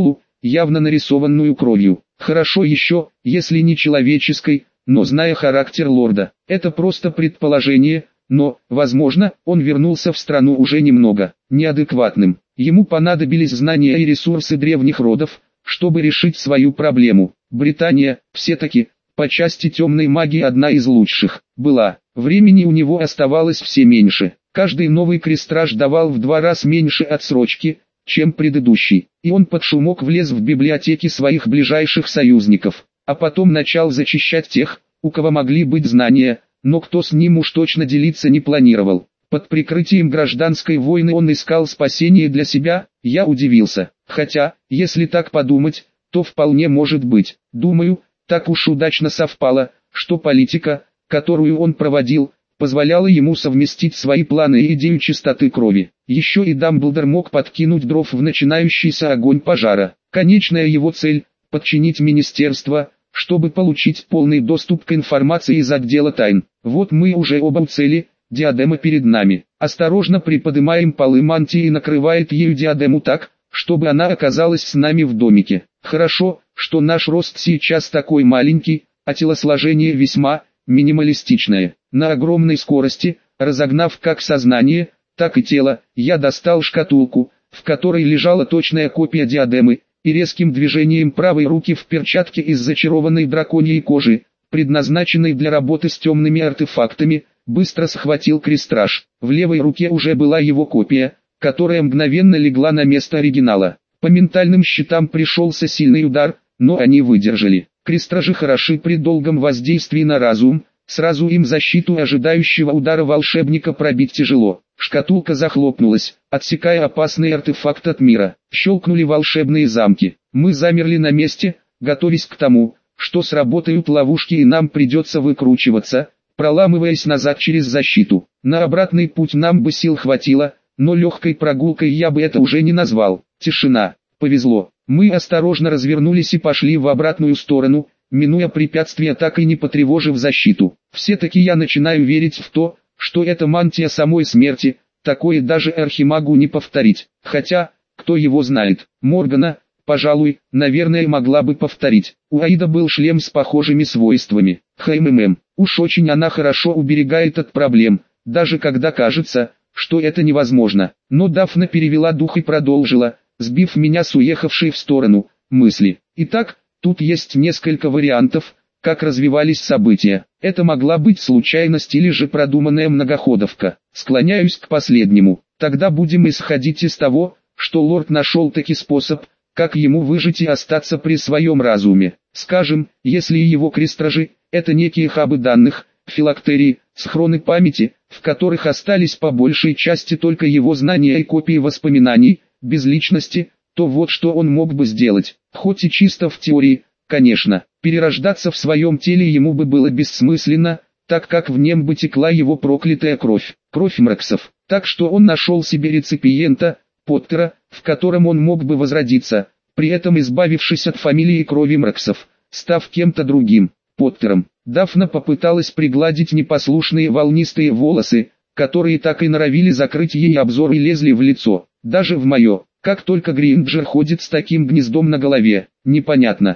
явно нарисованную кровью. Хорошо еще, если не человеческой, но зная характер лорда. Это просто предположение, но, возможно, он вернулся в страну уже немного неадекватным. Ему понадобились знания и ресурсы древних родов, чтобы решить свою проблему. Британия, все-таки, по части темной магии одна из лучших, была. Времени у него оставалось все меньше. Каждый новый крестраж давал в 2 раза меньше отсрочки, чем предыдущий, и он под шумок влез в библиотеки своих ближайших союзников, а потом начал зачищать тех, у кого могли быть знания, но кто с ним уж точно делиться не планировал. Под прикрытием гражданской войны он искал спасение для себя. Я удивился, хотя, если так подумать, то вполне может быть. Думаю, так уж удачно совпало, что политика, которую он проводил, позволяла ему совместить свои планы и идею чистоты крови. Еще и Дамблдор мог подкинуть дров в начинающийся огонь пожара. Конечная его цель – подчинить министерство, чтобы получить полный доступ к информации из отдела тайн. Вот мы уже оба у цели, диадема перед нами. Осторожно приподнимаем полы мантии и накрывает ею диадему так, чтобы она оказалась с нами в домике. Хорошо, что наш рост сейчас такой маленький, а телосложение весьма минималистичное. На огромной скорости, разогнав как сознание, так и тело, я достал шкатулку, в которой лежала точная копия диадемы, и резким движением правой руки в перчатке из зачарованной драконьей кожи, предназначенной для работы с темными артефактами, быстро схватил крестраж. В левой руке уже была его копия, которая мгновенно легла на место оригинала. По ментальным щитам пришелся сильный удар, но они выдержали. Крестражи хороши при долгом воздействии на разум, сразу им защиту ожидающего удара волшебника пробить тяжело. Шкатулка захлопнулась, отсекая опасный артефакт от мира. Щелкнули волшебные замки. Мы замерли на месте, готовясь к тому, что сработают ловушки и нам придется выкручиваться, проламываясь назад через защиту. На обратный путь нам бы сил хватило, но легкой прогулкой я бы это уже не назвал. Тишина. Повезло. Мы осторожно развернулись и пошли в обратную сторону, минуя препятствия, так и не потревожив защиту. Все-таки я начинаю верить в то, что это мантия самой смерти, такое даже архимагу не повторить. Хотя, кто его знает, Моргана, пожалуй, наверное могла бы повторить. У Аида был шлем с похожими свойствами. Уж очень она хорошо уберегает от проблем, даже когда кажется, что это невозможно. Но Дафна перевела дух и продолжила, сбив меня с уехавшей в сторону мысли. Итак, тут есть несколько вариантов, как развивались события. Это могла быть случайность или же продуманная многоходовка. Склоняюсь к последнему. Тогда будем исходить из того, что лорд нашел таки способ, как ему выжить и остаться при своем разуме. Скажем, если его крестражи – это некие хабы данных, филактерии, схроны памяти, в которых остались по большей части только его знания и копии воспоминаний, без личности, то вот что он мог бы сделать. Хоть и чисто в теории, конечно, перерождаться в своем теле ему бы было бессмысленно, так как в нем бы текла его проклятая кровь, кровь Мрексов. Так что он нашел себе реципиента, Поттера, в котором он мог бы возродиться, при этом избавившись от фамилии крови Мрексов, став кем-то другим, Поттером. Дафна попыталась пригладить непослушные волнистые волосы, которые так и норовили закрыть ей обзор и лезли в лицо, даже в мое. Как только Гринджер ходит с таким гнездом на голове, непонятно.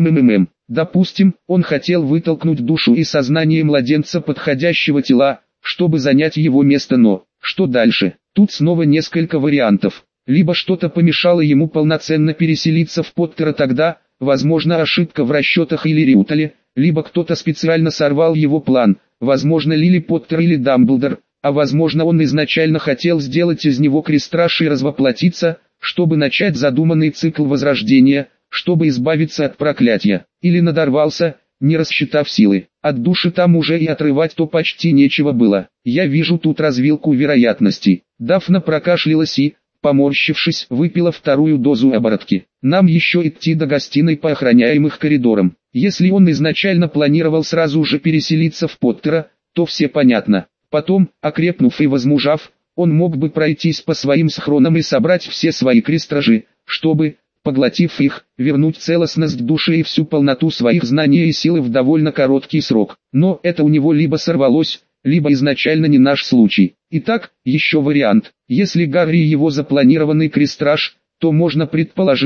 Допустим, он хотел вытолкнуть душу и сознание младенца подходящего тела, чтобы занять его место, но что дальше? Тут снова несколько вариантов. Либо что-то помешало ему полноценно переселиться в Поттера, тогда, возможно, ошибка в расчетах или Риутале, либо кто-то специально сорвал его план, возможно, Лили Поттер или Дамблдор, а возможно, он изначально хотел сделать из него крестраж и развоплотиться, чтобы начать задуманный цикл возрождения, чтобы избавиться от проклятия, или надорвался, не рассчитав силы. От души там уже и отрывать-то почти нечего было. Я вижу тут развилку вероятностей. Дафна прокашлялась и, поморщившись, выпила вторую дозу оборотки. Нам еще идти до гостиной по охраняемых коридорам. Если он изначально планировал сразу же переселиться в Поттера, то все понятно. Потом, окрепнув и возмужав, он мог бы пройтись по своим схронам и собрать все свои крестражи, чтобы, поглотив их, вернуть целостность души и всю полноту своих знаний и силы в довольно короткий срок. Но это у него либо сорвалось, либо изначально не наш случай. Итак, еще вариант. Если Гарри его запланированный крестраж, то можно предположить,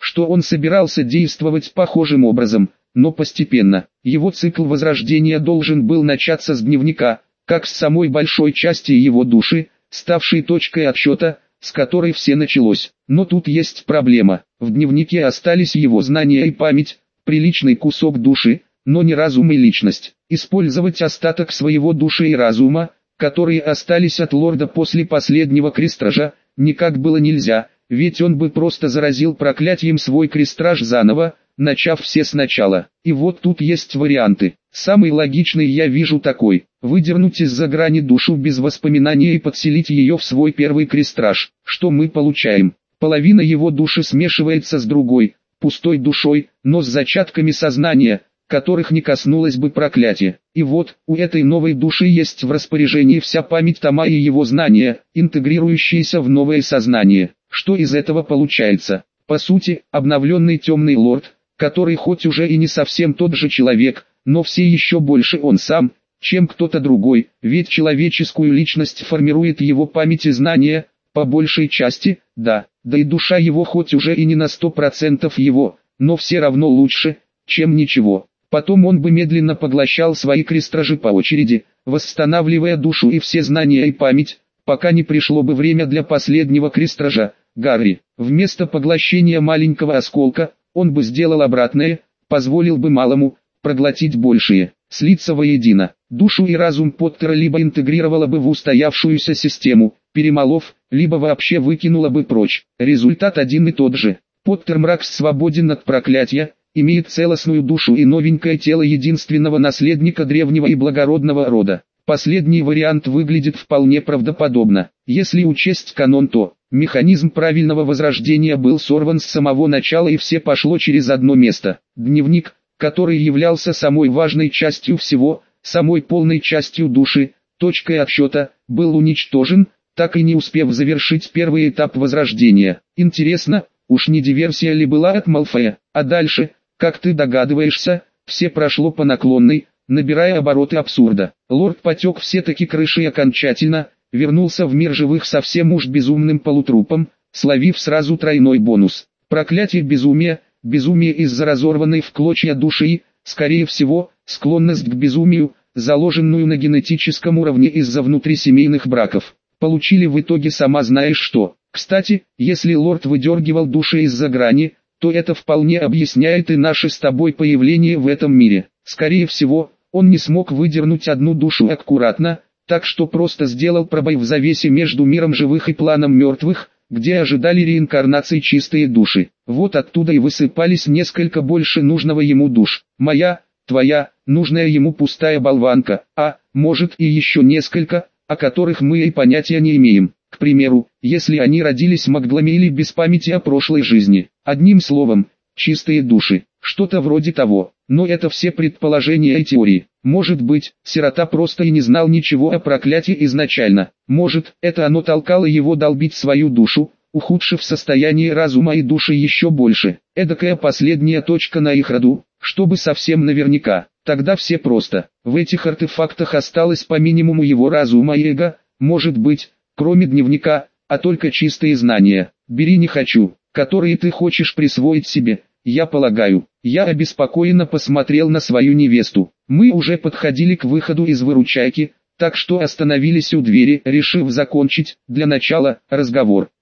что он собирался действовать похожим образом, но постепенно. Его цикл возрождения должен был начаться с дневника, как с самой большой части его души, ставшей точкой отсчета, с которой все началось. Но тут есть проблема. В дневнике остались его знания и память, приличный кусок души, но не разум и личность. Использовать остаток своего души и разума, которые остались от лорда после последнего крестража, никак было нельзя, ведь он бы просто заразил проклятием свой крестраж заново, начав все сначала. И вот тут есть варианты. Самый логичный я вижу такой: выдернуть из-за грани душу без воспоминания и подселить ее в свой первый крестраж. Что мы получаем? Половина его души смешивается с другой, пустой душой, но с зачатками сознания, которых не коснулось бы проклятие. И вот, у этой новой души есть в распоряжении вся память Тома и его знания, интегрирующиеся в новое сознание. Что из этого получается? По сути, обновленный темный лорд, который хоть уже и не совсем тот же человек, но все еще больше он сам, чем кто-то другой, ведь человеческую личность формирует его память и знания, по большей части, да и душа его хоть уже и не на 100% его, но все равно лучше, чем ничего. Потом он бы медленно поглощал свои крестражи по очереди, восстанавливая душу и все знания и память, пока не пришло бы время для последнего крестража, Гарри. Вместо поглощения маленького осколка, он бы сделал обратное, позволил бы малому проглотить большие, слиться воедино. Душу и разум Поттера либо интегрировала бы в устоявшуюся систему, перемолов, либо вообще выкинула бы прочь. Результат один и тот же. Поттер Мракс свободен от проклятия, имеет целостную душу и новенькое тело единственного наследника древнего и благородного рода. Последний вариант выглядит вполне правдоподобно. Если учесть канон, то механизм правильного возрождения был сорван с самого начала и все пошло через одно место. Дневник, который являлся самой важной частью всего, самой полной частью души, точкой отсчета, был уничтожен, так и не успев завершить первый этап возрождения. Интересно, уж не диверсия ли была от Малфоя? А дальше, как ты догадываешься, все прошло по наклонной, набирая обороты абсурда. Лорд потек все-таки крышей окончательно, вернулся в мир живых совсем уж безумным полутрупом, словив сразу тройной бонус. Проклятие безумия, безумие из-за разорванной в клочья души и, скорее всего, склонность к безумию, заложенную на генетическом уровне из-за внутрисемейных браков. Получили в итоге сама знаешь что. Кстати, если лорд выдергивал души из-за грани, то это вполне объясняет и наше с тобой появление в этом мире. Скорее всего, он не смог выдернуть одну душу аккуратно, так что просто сделал пробой в завесе между миром живых и планом мертвых, где ожидали реинкарнации чистые души. Вот оттуда и высыпались несколько больше нужного ему душ. Моя, твоя, нужная ему пустая болванка, а, может и еще несколько, о которых мы и понятия не имеем. К примеру, если они родились маглами или без памяти о прошлой жизни. Одним словом, чистые души, что-то вроде того. Но это все предположения и теории. Может быть, сирота просто и не знал ничего о проклятии изначально. Может, это оно толкало его долбить свою душу, ухудшив состояние разума и души еще больше. Эдакая последняя точка на их роду, чтобы совсем наверняка. Тогда все просто. В этих артефактах осталось по минимуму его разума и эго, может быть, кроме дневника, а только чистые знания. Бери не хочу, которые ты хочешь присвоить себе. Я полагаю. Я обеспокоенно посмотрел на свою невесту. Мы уже подходили к выходу из выручайки, так что остановились у двери, решив закончить, для начала, разговор.